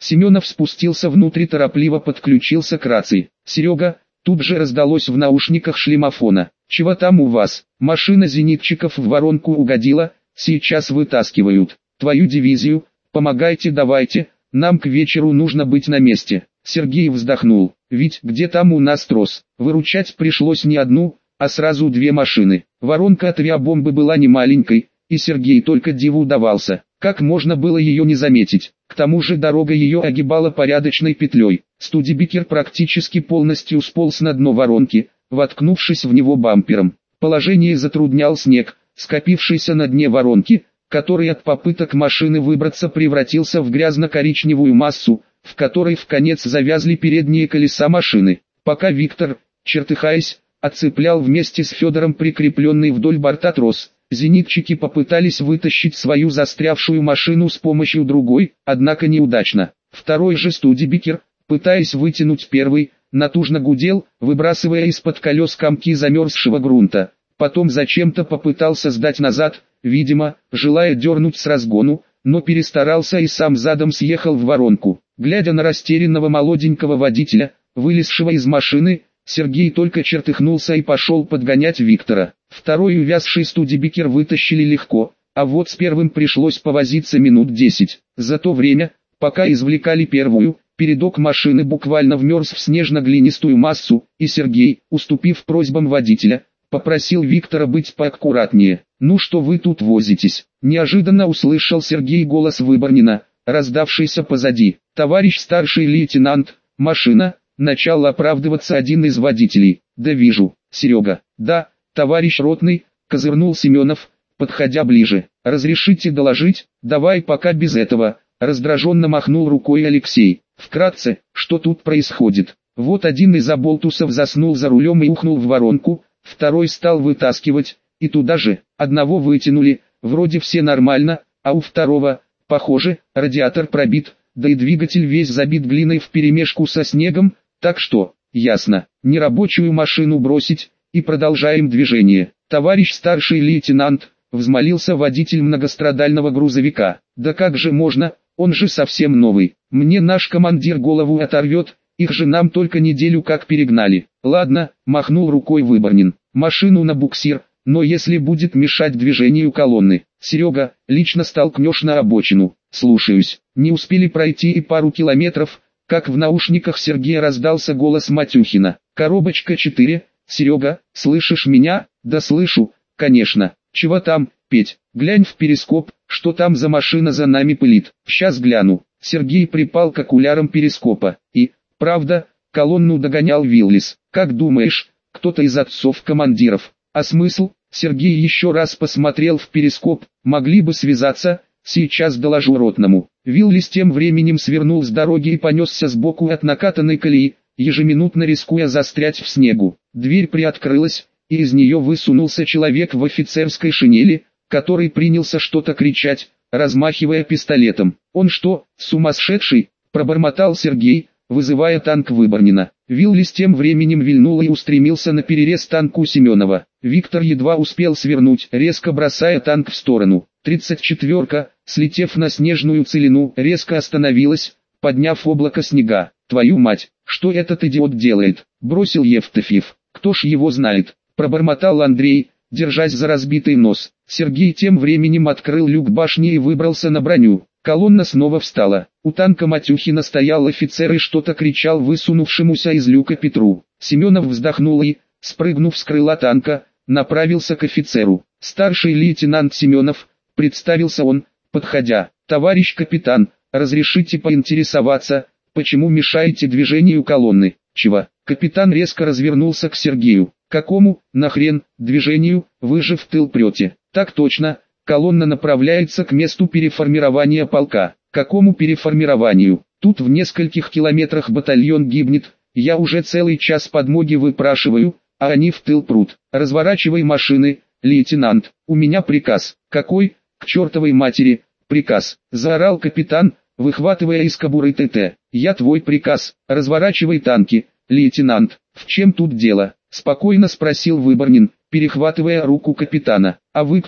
Семенов спустился внутрь и торопливо подключился к рации. «Серега», тут же раздалось в наушниках шлемофона. «Чего там у вас? Машина зенитчиков в воронку угодила, сейчас вытаскивают. Твою дивизию, помогайте давайте, нам к вечеру нужно быть на месте». Сергей вздохнул. «Ведь где там у нас трос? Выручать пришлось не одну, а сразу две машины. Воронка от авиабомбы была не маленькой, и Сергей только диву давался, как можно было ее не заметить. К тому же дорога ее огибала порядочной петлей. Студебекер практически полностью сполз на дно воронки, воткнувшись в него бампером. Положение затруднял снег, скопившийся на дне воронки, который от попыток машины выбраться превратился в грязно-коричневую массу, в которой вконец завязли передние колеса машины. Пока Виктор, чертыхаясь, отцеплял вместе с Федором прикрепленный вдоль борта трос, зенитчики попытались вытащить свою застрявшую машину с помощью другой, однако неудачно. Второй же Студебекер, пытаясь вытянуть первый, натужно гудел, выбрасывая из-под колес комки замерзшего грунта. Потом зачем-то попытался сдать назад, видимо, желая дернуть с разгону, но перестарался и сам задом съехал в воронку. Глядя на растерянного молоденького водителя, вылезшего из машины, Сергей только чертыхнулся и пошел подгонять Виктора. Второй увязший Студебекер вытащили легко, а вот с первым пришлось повозиться минут 10. За то время, пока извлекали первую, передок машины буквально вмерз в снежно-глинистую массу, и Сергей, уступив просьбам водителя, попросил Виктора быть поаккуратнее. «Ну что вы тут возитесь?» Неожиданно услышал Сергей голос Выборнина, раздавшийся позади. «Товарищ старший лейтенант, машина», начал оправдываться один из водителей. «Да вижу, Серега». «Да, товарищ ротный», козырнул Семенов, подходя ближе. «Разрешите доложить?» «Давай пока без этого», раздраженно махнул рукой Алексей. «Вкратце, что тут происходит?» Вот один из оболтусов заснул за рулем и ухнул в воронку, второй стал вытаскивать, и туда же, одного вытянули, вроде все нормально, а у второго, похоже, радиатор пробит, да и двигатель весь забит глиной вперемешку со снегом, так что, ясно, нерабочую машину бросить, и продолжаем движение. «Товарищ старший лейтенант», взмолился водитель многострадального грузовика. «Да как же можно, он же совсем новый, мне наш командир голову оторвет, их же нам только неделю как перегнали». «Ладно», махнул рукой Выборнин, «машину на буксир, но если будет мешать движению колонны, Серега, лично столкнешь на обочину». «Слушаюсь». Не успели пройти и пару километров, как в наушниках Сергея раздался голос Матюхина. «Коробочка 4, Серега, слышишь меня?» «Да слышу, конечно. Чего там, Петь? Глянь в перископ, что там за машина за нами пылит». «Сейчас гляну». Сергей припал к окулярам перископа, и, правда, колонну догонял Виллис. «Как думаешь, кто-то из отцов-командиров?» «А смысл?» Сергей еще раз посмотрел в перископ, «могли бы связаться, сейчас доложу ротному». Виллис тем временем свернул с дороги и понесся сбоку от накатанной колеи, ежеминутно рискуя застрять в снегу. Дверь приоткрылась, и из нее высунулся человек в офицерской шинели, который принялся что-то кричать, размахивая пистолетом. «Он что, сумасшедший?» – пробормотал Сергей, вызывая танк Выборнина. Виллис тем временем вильнул и устремился на перерез танку Семенова. Виктор едва успел свернуть, резко бросая танк в сторону. 34-ка, слетев на снежную целину, резко остановилась, подняв облако снега. «Твою мать, что этот идиот делает?» – бросил Евтефьев. «Кто ж его знает?» – пробормотал Андрей, держась за разбитый нос. Сергей тем временем открыл люк башни и выбрался на броню. Колонна снова встала. У танка Матюхина стоял офицер и что-то кричал высунувшемуся из люка Петру. Семенов вздохнул и, спрыгнув с крыла танка, направился к офицеру. «Старший лейтенант Семенов», представился он, подходя. «Товарищ капитан, разрешите поинтересоваться, почему мешаете движению колонны?» «Чего?» Капитан резко развернулся к Сергею. «Какому, нахрен, движению, вы же в тыл прете?» «Так точно, колонна направляется к месту переформирования полка». «Какому переформированию? Тут в нескольких километрах батальон гибнет, я уже целый час подмоги выпрашиваю, а они в тыл прут. Разворачивай машины, лейтенант, у меня приказ». «Какой, к чертовой матери, приказ?» – заорал капитан, выхватывая из кобуры ТТ. «Я твой приказ, разворачивай танки, лейтенант». «В чем тут дело?» – спокойно спросил Выборнин, перехватывая руку капитана. «А вы кто?»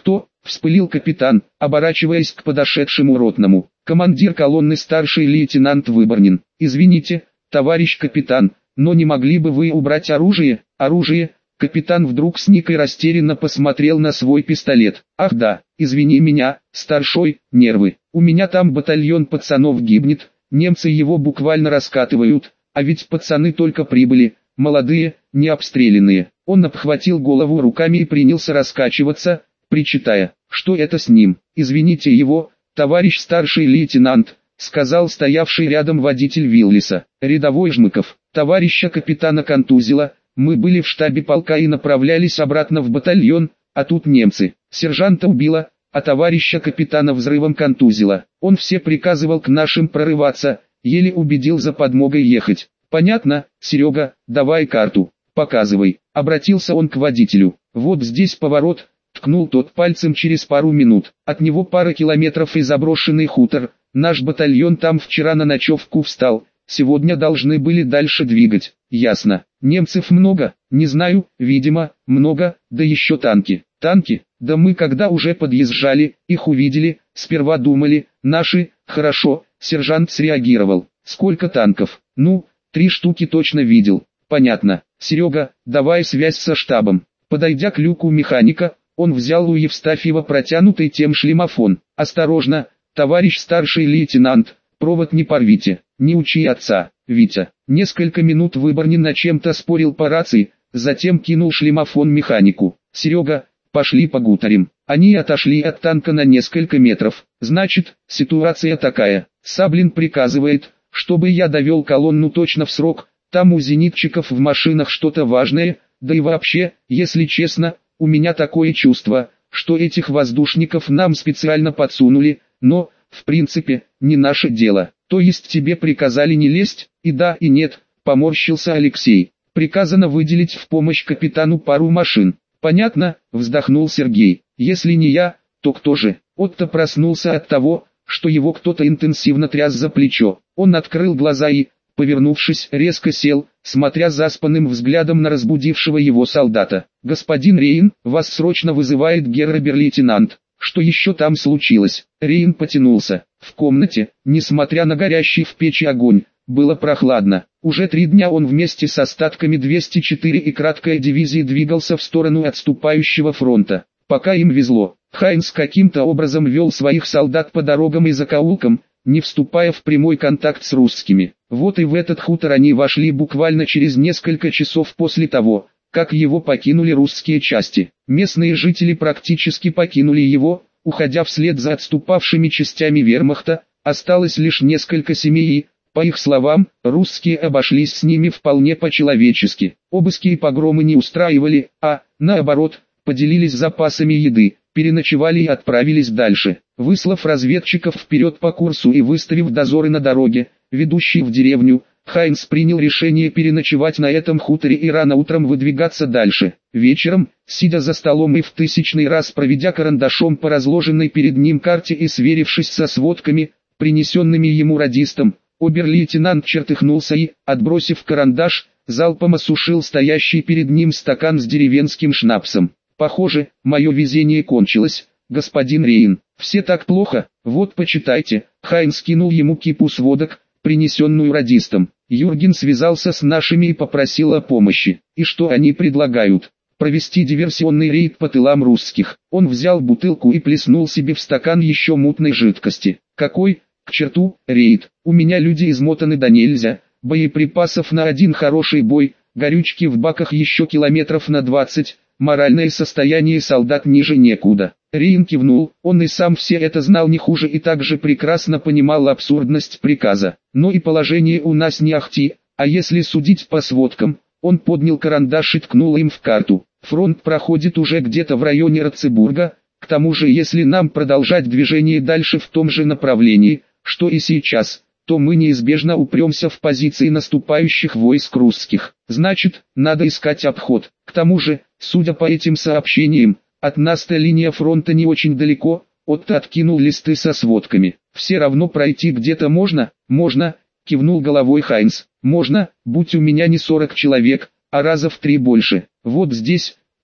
вспылил капитан, оборачиваясь к подошедшему ротному. Командир колонны старший лейтенант Выборнин. Извините, товарищ капитан, но не могли бы вы убрать оружие? Оружие? Капитан вдруг сник и растерянно посмотрел на свой пистолет. Ах да, извини меня, старшой, нервы. У меня там батальон пацанов гибнет, немцы его буквально раскатывают, а ведь пацаны только прибыли, молодые, не обстрелянные. Он обхватил голову руками и принялся раскачиваться, причитая, что это с ним. Извините его, товарищ старший лейтенант, сказал стоявший рядом водитель Виллиса. Рядовой Жмыков, товарища капитана контузило. Мы были в штабе полка и направлялись обратно в батальон, а тут немцы. Сержанта убило, а товарища капитана взрывом контузило. Он все приказывал к нашим прорываться, еле убедил за подмогой ехать. Понятно, Серега, давай карту, показывай. Обратился он к водителю. Вот здесь поворот, ткнул тот пальцем через пару минут. От него пара километров и заброшенный хутор. Наш батальон там вчера на ночевку встал. Сегодня должны были дальше двигать. Ясно. Немцев много? Не знаю, видимо, много, да еще танки. Танки? Да мы когда уже подъезжали, их увидели, сперва думали, наши, хорошо, сержант среагировал. Сколько танков? Ну, 3 штуки точно видел. Понятно. Серега, давай связь со штабом. Подойдя к люку механика, он взял у Евстафьева протянутый тем шлемофон. Осторожно, товарищ старший лейтенант, провод не порвите, не учи отца, Витя. Несколько минут Выборнин на чем-то спорил по рации, затем кинул шлемофон механику. Серега, пошли погутарим. Они отошли от танка на несколько метров. Значит, ситуация такая. Саблин приказывает, чтобы я довел колонну точно в срок. Там у зенитчиков в машинах что-то важное, да и вообще, если честно, у меня такое чувство, что этих воздушников нам специально подсунули, но, в принципе, не наше дело. То есть тебе приказали не лезть, и да и нет, поморщился Алексей. Приказано выделить в помощь капитану пару машин. Понятно, вздохнул Сергей. Если не я, то кто же? Отто проснулся от того, что его кто-то интенсивно тряс за плечо. Он открыл глаза и, повернувшись, резко сел, смотря заспанным взглядом на разбудившего его солдата. «Господин Рейн, вас срочно вызывает герр-обер-лейтенант». Что еще там случилось? Рейн потянулся. В комнате, несмотря на горящий в печи огонь, было прохладно. Уже 3 дня он вместе с остатками 204 и краткой дивизии двигался в сторону отступающего фронта. Пока им везло, Хайнс каким-то образом вел своих солдат по дорогам и закоулкам, не вступая в прямой контакт с русскими. Вот и в этот хутор они вошли буквально через несколько часов после того, как его покинули русские части. Местные жители практически покинули его, уходя вслед за отступавшими частями вермахта. Осталось лишь несколько семей и, по их словам, русские обошлись с ними вполне по-человечески. Обыски и погромы не устраивали, а, наоборот, поделились запасами еды, переночевали и отправились дальше. Выслав разведчиков вперед по курсу и выставив дозоры на дороге, ведущей в деревню, Хайнс принял решение переночевать на этом хуторе и рано утром выдвигаться дальше. Вечером, сидя за столом и в 1000-й раз проведя карандашом по разложенной перед ним карте и сверившись со сводками, принесенными ему радистом, обер-лейтенант чертыхнулся и, отбросив карандаш, залпом осушил стоящий перед ним стакан с деревенским шнапсом. «Похоже, мое везение кончилось, господин Рейн. Все так плохо, вот почитайте». Хайнс кинул ему кипу сводок, принесенную радистом. Юрген связался с нашими и попросил о помощи. И что они предлагают? Провести диверсионный рейд по тылам русских. Он взял бутылку и плеснул себе в стакан еще мутной жидкости. Какой, к черту, рейд? У меня люди измотаны до нельзя, боеприпасов на один хороший бой, горючки в баках еще километров на 20, моральное состояние солдат ниже некуда. Рейн кивнул, он и сам все это знал не хуже и также прекрасно понимал абсурдность приказа. Но и положение у нас не ахти, а если судить по сводкам, он поднял карандаш и ткнул им в карту. Фронт проходит уже где-то в районе Ратцебурга, к тому же если нам продолжать движение дальше в том же направлении, что и сейчас, то мы неизбежно упремся в позиции наступающих войск русских. Значит, надо искать обход. К тому же, судя по этим сообщениям, от нас-то линия фронта не очень далеко. Отто откинул листы со сводками. Все равно пройти где-то можно? Можно, кивнул головой Хайнс. Можно, будь у меня не 40 человек, а раза в 3 больше. Вот здесь,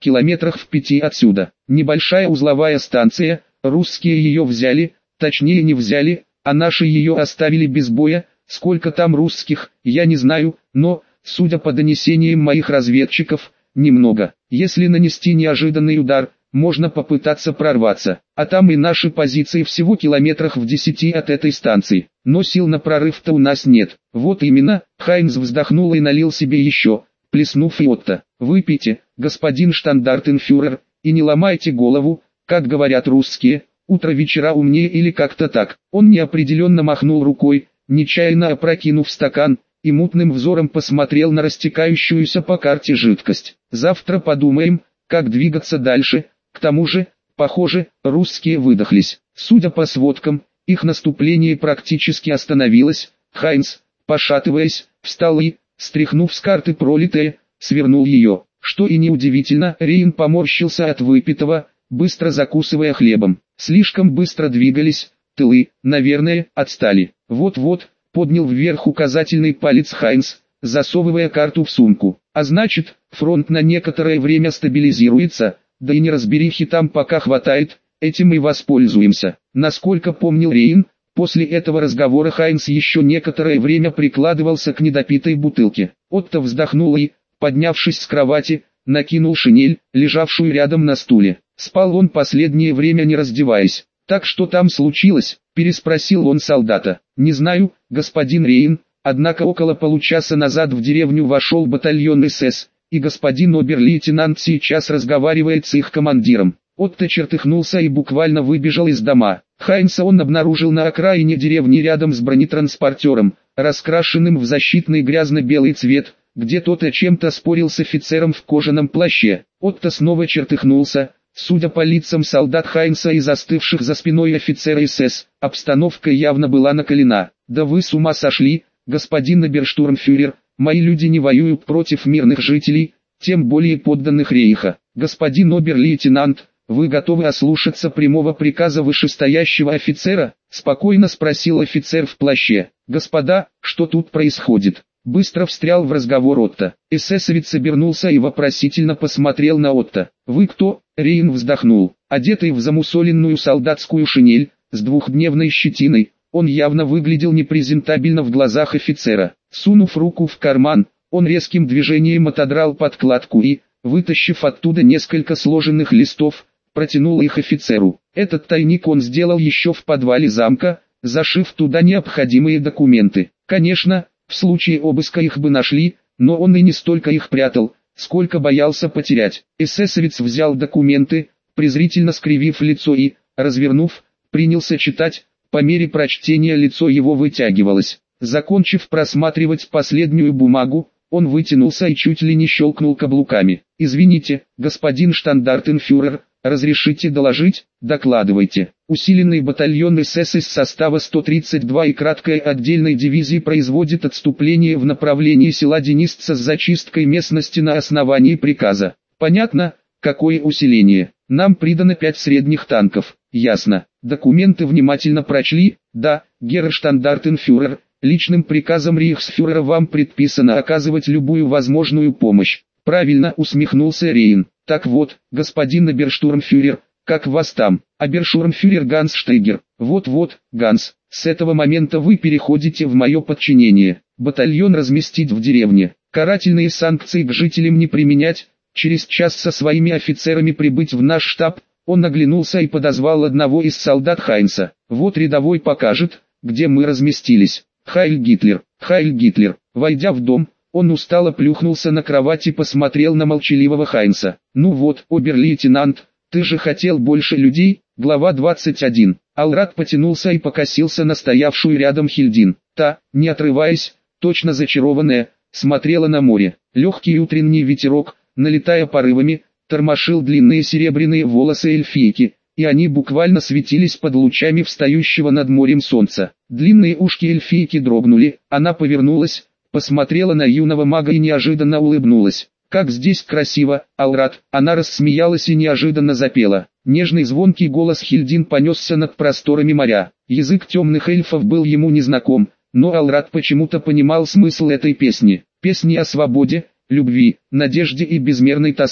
километрах в 5 отсюда. Небольшая узловая станция, русские ее взяли, точнее не взяли, а наши ее оставили без боя. Сколько там русских, я не знаю, но, судя по донесениям моих разведчиков, немного. Если нанести неожиданный удар, можно попытаться прорваться, а там и наши позиции всего километрах в 10 от этой станции. Но сил на прорыв-то у нас нет. Вот именно, Хайнц вздохнул и налил себе еще, плеснув и Отто. Выпейте, господин штандартенфюрер, и не ломайте голову, как говорят русские, утро вечера умнее или как-то так. Он неопределенно махнул рукой, нечаянно опрокинув стакан, и мутным взором посмотрел на растекающуюся по карте жидкость. Завтра подумаем, как двигаться дальше. К тому же, похоже, русские выдохлись. Судя по сводкам, их наступление практически остановилось. Хайнц, пошатываясь, встал и, стряхнув с карты пролитое, свернул ее. Что и неудивительно, Рейн поморщился от выпитого, быстро закусывая хлебом. Слишком быстро двигались, тылы, наверное, отстали. Вот-вот, поднял вверх указательный палец Хайнц, засовывая карту в сумку. А значит, фронт на некоторое время стабилизируется, да и неразберихи там пока хватает, этим и воспользуемся. Насколько помнил Рейн, после этого разговора Хайнц еще некоторое время прикладывался к недопитой бутылке. Отто вздохнул и, поднявшись с кровати, накинул шинель, лежавшую рядом на стуле. Спал он последнее время не раздеваясь. «Так что там случилось?» – переспросил он солдата. «Не знаю, господин Рейн, однако около получаса назад в деревню вошел батальон СС, и господин обер-лейтенант сейчас разговаривает с их командиром». Отто чертыхнулся и буквально выбежал из дома. Хайнца он обнаружил на окраине деревни рядом с бронетранспортером, раскрашенным в защитный грязно-белый цвет, где тот о чем-то спорил с офицером в кожаном плаще. Отто снова чертыхнулся. Судя по лицам солдат Хайнца и застывших за спиной офицера СС, обстановка явно была накалена. «Да вы с ума сошли, господин оберштурмфюрер, мои люди не воюют против мирных жителей, тем более подданных рейха. Господин обер-лейтенант, вы готовы ослушаться прямого приказа вышестоящего офицера?» – спокойно спросил офицер в плаще. «Господа, что тут происходит?» Быстро встрял в разговор Отто. Эсэсовец обернулся и вопросительно посмотрел на Отто. «Вы кто?» – Рейн вздохнул. Одетый в замусоленную солдатскую шинель, с двухдневной щетиной, он явно выглядел непрезентабельно в глазах офицера. Сунув руку в карман, он резким движением отодрал подкладку и, вытащив оттуда несколько сложенных листов, протянул их офицеру. Этот тайник он сделал еще в подвале замка, зашив туда необходимые документы. Конечно, в случае обыска их бы нашли, но он и не столько их прятал, сколько боялся потерять. Эсэсовец взял документы, презрительно скривив лицо и, развернув, принялся читать. По мере прочтения лицо его вытягивалось. Закончив просматривать последнюю бумагу, он вытянулся и чуть ли не щелкнул каблуками. «Извините, господин штандартенфюрер, разрешите доложить?» «Докладывайте». Усиленный батальон СС из состава 132 и краткой отдельной дивизии производит отступление в направлении села Денисца с зачисткой местности на основании приказа. Понятно, какое усиление? Нам придано 5 средних танков. Ясно. Документы внимательно прочли? Да, геррштандартенфюрер. Личным приказом рейхсфюрера вам предписано оказывать любую возможную помощь. Правильно, усмехнулся Рейн. Так вот, господин оберштурмфюрер, как вас там? Оберштурмфюрер Ганс Штейгер. Вот-вот, Ганс, с этого момента вы переходите в мое подчинение. Батальон разместить в деревне. Карательные санкции к жителям не применять. Через час со своими офицерами прибыть в наш штаб. Он оглянулся и подозвал одного из солдат Хайнца. Вот рядовой покажет, где мы разместились. Хайль Гитлер, Хайль Гитлер. Войдя в дом, он устало плюхнулся на кровать и посмотрел на молчаливого Хайнца. «Ну вот, обер-лейтенант, ты же хотел больше людей?» Глава 21. Алрат потянулся и покосился на стоявшую рядом Хильдин. Та, не отрываясь, точно зачарованная, смотрела на море. Легкий утренний ветерок, налетая порывами, тормошил длинные серебряные волосы эльфийки, и они буквально светились под лучами встающего над морем солнца. Длинные ушки эльфийки дрогнули, она повернулась, посмотрела на юного мага и неожиданно улыбнулась. «Как здесь красиво, Алрат!» Она рассмеялась и неожиданно запела. Нежный звонкий голос Хильдин понесся над просторами моря. Язык темных эльфов был ему незнаком, но Алрат почему-то понимал смысл этой песни. Песни о свободе, любви, надежде и безмерной тоске.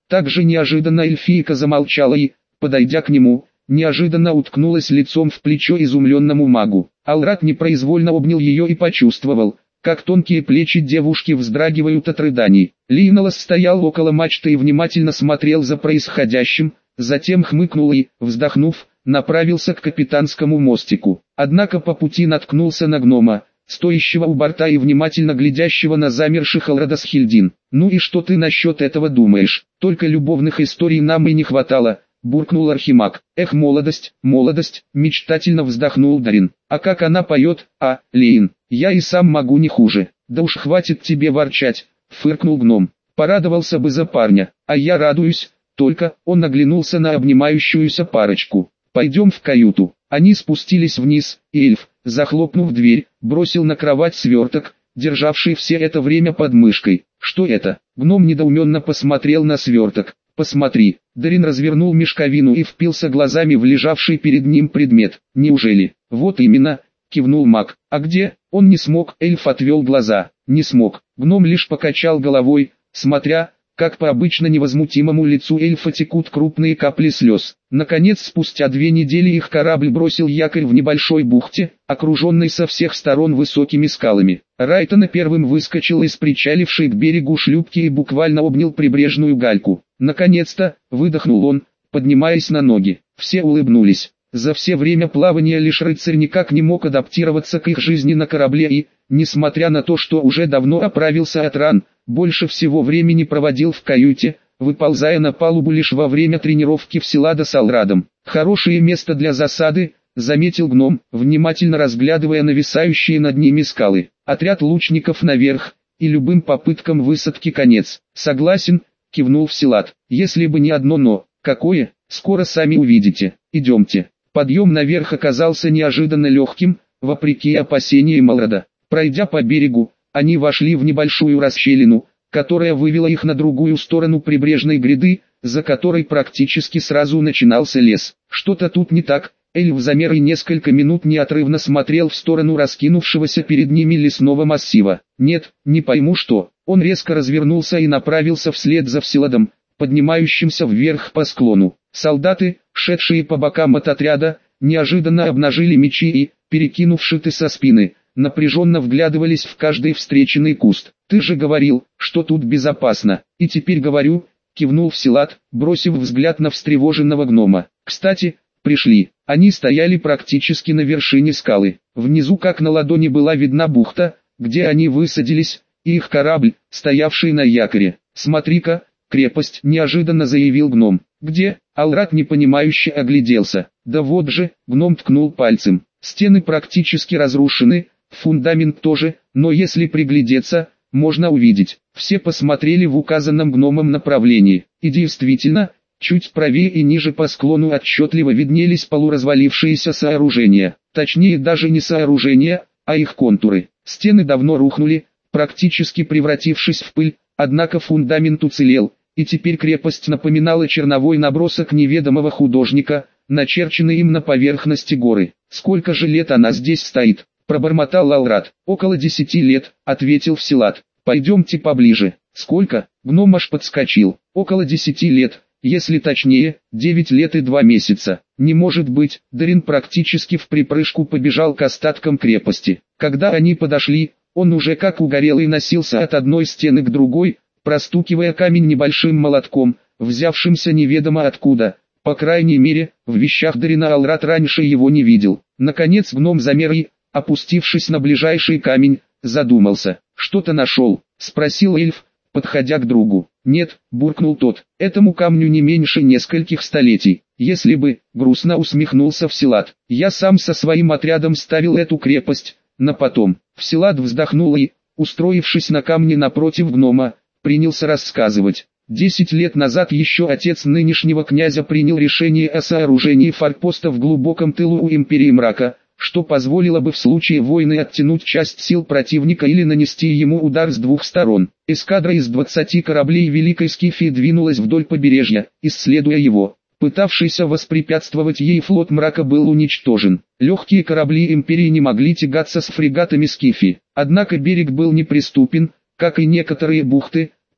Также неожиданно эльфийка замолчала и, подойдя к нему, неожиданно уткнулась лицом в плечо изумленному магу. Алрат непроизвольно обнял ее и почувствовал, как тонкие плечи девушки вздрагивают от рыданий. Лейнолос стоял около мачты и внимательно смотрел за происходящим, затем хмыкнул и, вздохнув, направился к капитанскому мостику. Однако по пути наткнулся на гнома, стоящего у борта и внимательно глядящего на замерших Алрада с Хильдин. «Ну и что ты насчет этого думаешь? Только любовных историй нам и не хватало», — буркнул Архимаг. «Эх, молодость, молодость», — мечтательно вздохнул Дарин. «А как она поет, а, Лейн? Я и сам могу не хуже». «Да уж хватит тебе ворчать», — фыркнул гном. «Порадовался бы за парня, а я радуюсь». Только он оглянулся на обнимающуюся парочку. «Пойдем в каюту». Они спустились вниз, и эльф, захлопнув дверь, бросил на кровать сверток, державший все это время под мышкой. «Что это?» Гном недоуменно посмотрел на сверток. «Посмотри». Дарин развернул мешковину и впился глазами в лежавший перед ним предмет. «Неужели?» «Вот именно», кивнул маг. «А где?» Он не смог, эльф отвел глаза. «Не смог». Гном лишь покачал головой, смотря, как по обычно невозмутимому лицу эльфа текут крупные капли слез. Наконец, спустя 2 недели их корабль бросил якорь в небольшой бухте, окруженной со всех сторон высокими скалами. Райтон первым выскочил из причалившей к берегу шлюпки и буквально обнял прибрежную гальку. «Наконец-то!» — выдохнул он, поднимаясь на ноги. Все улыбнулись. За все время плавания лишь рыцарь никак не мог адаптироваться к их жизни на корабле и, несмотря на то, что уже давно оправился от ран, больше всего времени проводил в каюте, выползая на палубу лишь во время тренировки в Селада с Алрадом. «Хорошее место для засады», — заметил гном, внимательно разглядывая нависающие над ними скалы. «Отряд лучников наверх, и любым попыткам высадки конец». «Согласен», — кивнул Селад. «Если бы не одно «но». «Какое?» «Скоро сами увидите. Идемте». Подъем наверх оказался неожиданно легким, вопреки опасениям Алрада. Пройдя по берегу, они вошли в небольшую расщелину, которая вывела их на другую сторону прибрежной гряды, за которой практически сразу начинался лес. Что-то тут не так. Эльф замер и несколько минут неотрывно смотрел в сторону раскинувшегося перед ними лесного массива. «Нет, не пойму что». Он резко развернулся и направился вслед за Вселадом, поднимающимся вверх по склону. Солдаты, шедшие по бокам от отряда, неожиданно обнажили мечи и, перекинув шиты со спины, напряженно вглядывались в каждый встреченный куст. «Ты же говорил, что тут безопасно». «И теперь говорю», — кивнул Вселад, бросив взгляд на встревоженного гнома. «Кстати, пришли». Они стояли практически на вершине скалы. Внизу как на ладони была видна бухта, где они высадились, и их корабль, стоявший на якоре. «Смотри-ка, крепость», — неожиданно заявил гном. «Где?» Алрат непонимающе огляделся. «Да вот же», — гном ткнул пальцем. «Стены практически разрушены, фундамент тоже, но если приглядеться, можно увидеть». Все посмотрели в указанном гномом направлении. И действительно, чуть правее и ниже по склону отчетливо виднелись полуразвалившиеся сооружения. Точнее даже не сооружения, а их контуры. Стены давно рухнули, практически превратившись в пыль, однако фундамент уцелел. И теперь крепость напоминала черновой набросок неведомого художника, начерченный им на поверхности горы. «Сколько же лет она здесь стоит?» – пробормотал Алрат. «Около 10 лет», – ответил Вселад. «Пойдемте поближе». «Сколько?» – гном аж подскочил. «Около 10 лет, если точнее, 9 лет и 2 месяца». «Не может быть», – Дарин практически в припрыжку побежал к остаткам крепости. Когда они подошли, он уже как угорелый носился от одной стены к другой, простукивая камень небольшим молотком, взявшимся неведомо откуда. По крайней мере, в вещах Дарина Алрат раньше его не видел. Наконец гном замер и, опустившись на ближайший камень, задумался. «Что-то нашел?» – спросил эльф, подходя к другу. «Нет», – буркнул тот, – «этому камню не меньше нескольких столетий. Если бы», – грустно усмехнулся Вселад, – «я сам со своим отрядом ставил эту крепость, но потом». Вселад вздохнул и, устроившись на камне напротив гнома, принялся рассказывать. 10 лет назад еще отец нынешнего князя принял решение о сооружении форпоста в глубоком тылу у Империи Мрака, что позволило бы в случае войны оттянуть часть сил противника или нанести ему удар с 2 сторон. Эскадра из 20 кораблей Великой Скифии двинулась вдоль побережья, исследуя его. Пытавшийся воспрепятствовать ей флот Мрака был уничтожен. Легкие корабли Империи не могли тягаться с фрегатами Скифии. Однако берег был неприступен, как и некоторые бухты,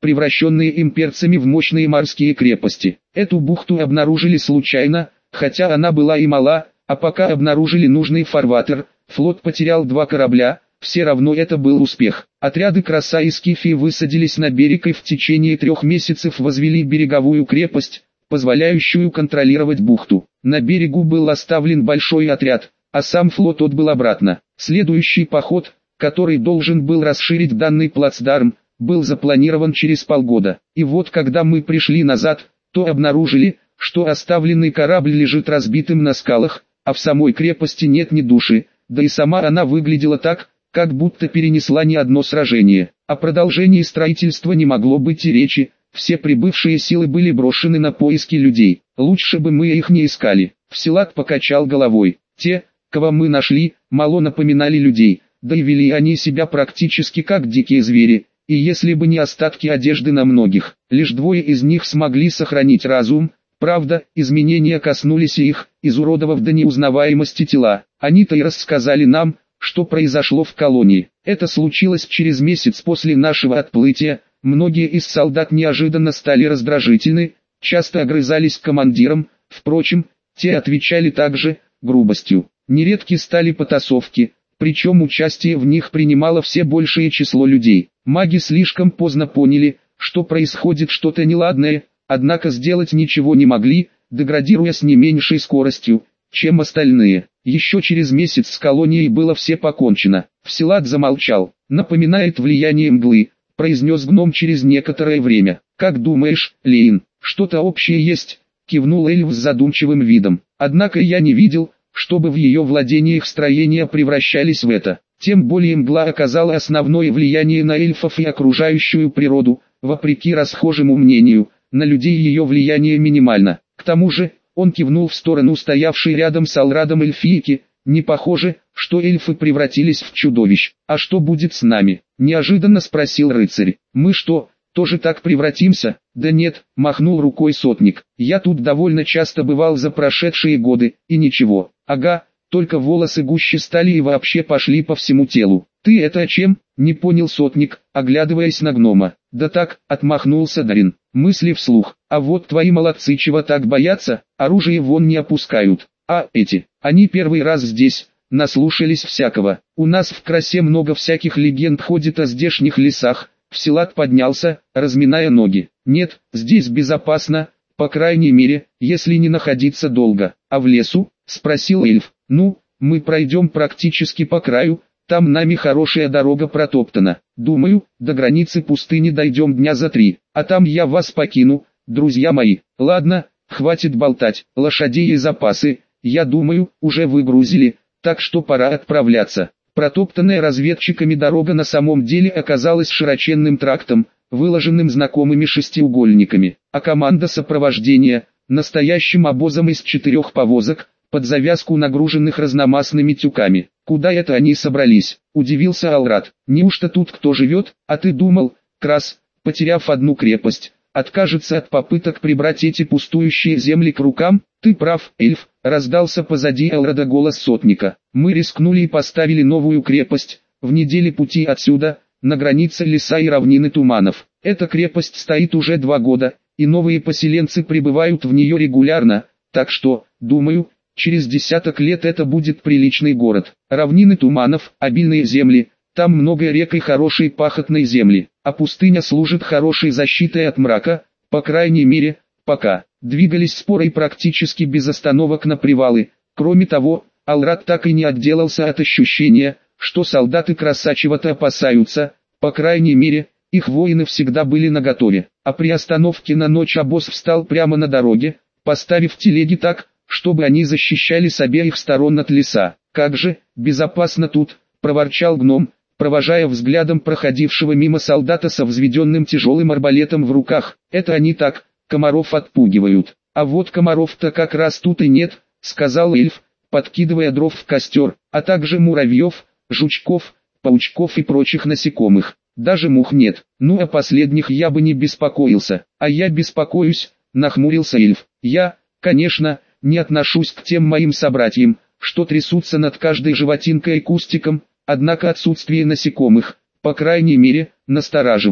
превращенные имперцами в мощные морские крепости. Эту бухту обнаружили случайно, хотя она была и мала, а пока обнаружили нужный фарватер, флот потерял 2 корабля, все равно это был успех. Отряды Краса и Скифии высадились на берег и в течение 3 месяцев возвели береговую крепость, позволяющую контролировать бухту. На берегу был оставлен большой отряд, а сам флот отбыл обратно. Следующий поход, который должен был расширить данный плацдарм, был запланирован через полгода. И вот когда мы пришли назад, то обнаружили, что оставленный корабль лежит разбитым на скалах, а в самой крепости нет ни души, да и сама она выглядела так, как будто перенесла не одно сражение. О продолжении строительства не могло быть и речи, все прибывшие силы были брошены на поиски людей. Лучше бы мы их не искали. Всилад покачал головой. Те, кого мы нашли, мало напоминали людей, да и вели они себя практически как дикие звери, и если бы не остатки одежды на многих, лишь 2 из них смогли сохранить разум. Правда, изменения коснулись и их, изуродовав до неузнаваемости тела. Они-то и рассказали нам, что произошло в колонии. Это случилось через месяц после нашего отплытия. Многие из солдат неожиданно стали раздражительны, часто огрызались командирам, впрочем, те отвечали также грубостью. Нередки стали потасовки, причем участие в них принимало все большее число людей. Маги слишком поздно поняли, что происходит что-то неладное, однако сделать ничего не могли, деградируя с не меньшей скоростью, чем остальные. Еще через месяц с колонией было все покончено. Всилад замолчал. «Напоминает влияние мглы», — произнес гном через некоторое время. «Как думаешь, Лейн, что-то общее есть?» — кивнул эльф с задумчивым видом. «Однако я не видел, чтобы в ее владениях строения превращались в это. Тем более мгла оказала основное влияние на эльфов и окружающую природу, вопреки расхожему мнению, на людей ее влияние минимально. К тому же, он кивнул в сторону стоявшей рядом с Алрадом эльфийки, не похоже, что эльфы превратились в чудовищ. «А что будет с нами?» – неожиданно спросил рыцарь. «Мы что, тоже так превратимся?» «Да нет», – махнул рукой сотник. «Я тут довольно часто бывал за прошедшие годы, и ничего. Ага, только волосы гуще стали и вообще пошли по всему телу». «Ты это о чем?» – не понял сотник, оглядываясь на гнома. «Да так», – отмахнулся Дарин. Мысли вслух. «А вот твои молодцы чего так боятся, оружие вон не опускают. А эти, они первый раз здесь, наслушались всякого. У нас в Красе много всяких легенд ходит о здешних лесах». Всилад поднялся, разминая ноги. «Нет, здесь безопасно, по крайней мере, если не находиться долго. А в лесу?» – спросил эльф. «Ну, мы пройдем практически по краю, там нами хорошая дорога протоптана. Думаю, до границы пустыни дойдем дня за 3, а там я вас покину, друзья мои. Ладно, хватит болтать, лошадей и запасы, я думаю, уже выгрузили, так что пора отправляться». Протоптанная разведчиками дорога на самом деле оказалась широченным трактом, выложенным знакомыми шестиугольниками, а команда сопровождения – настоящим обозом из 4 повозок, под завязку нагруженных разномастными тюками. «Куда это они собрались?» – удивился Алрад. «Неужто тут кто живет? А ты думал, Крас, потеряв одну крепость, откажется от попыток прибрать эти пустующие земли к рукам?» «Ты прав, эльф», — раздался позади Элрада голос сотника. «Мы рискнули и поставили новую крепость, в неделе пути отсюда, на границе леса и равнины туманов. Эта крепость стоит уже 2 года, и новые поселенцы прибывают в нее регулярно, так что, думаю, через десяток лет это будет приличный город. Равнины туманов, обильные земли, там много рек и хорошей пахотной земли, а пустыня служит хорошей защитой от мрака, по крайней мере, пока». Двигались спорой практически без остановок на привалы. Кроме того, Алрад так и не отделался от ощущения, что солдаты Краса чего-то опасаются, по крайней мере, их воины всегда были наготове. А при остановке на ночь обоз встал прямо на дороге, поставив телеги так, чтобы они защищали с обеих сторон от леса. «Как же, безопасно тут», — проворчал гном, провожая взглядом проходившего мимо солдата со взведенным тяжелым арбалетом в руках. «Это они так, комаров отпугивают. А вот комаров-то как раз тут и нет», — сказал эльф, подкидывая дров в костер, «а также муравьев, жучков, паучков и прочих насекомых. Даже мух нет. Ну о последних я бы не беспокоился». «А я беспокоюсь», — нахмурился эльф. «Я, конечно, не отношусь к тем моим собратьям, что трясутся над каждой животинкой и кустиком, однако отсутствие насекомых, по крайней мере, настораживает.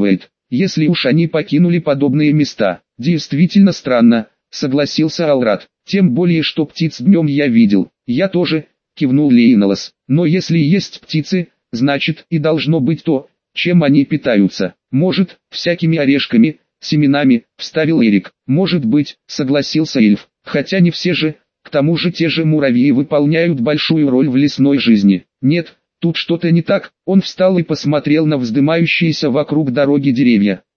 если уж они покинули подобные места. Действительно странно, согласился Алрат. Тем более, что птиц днем я видел. Я тоже, кивнул Лейнолос. Но если есть птицы, значит и должно быть то, чем они питаются. Может, всякими орешками, семенами, вставил Эрик. Может быть, согласился эльф. Хотя не все же, к тому же те же муравьи выполняют большую роль в лесной жизни. Нет, тут что-то не так. Он встал и посмотрел на вздымающиеся вокруг дороги деревья.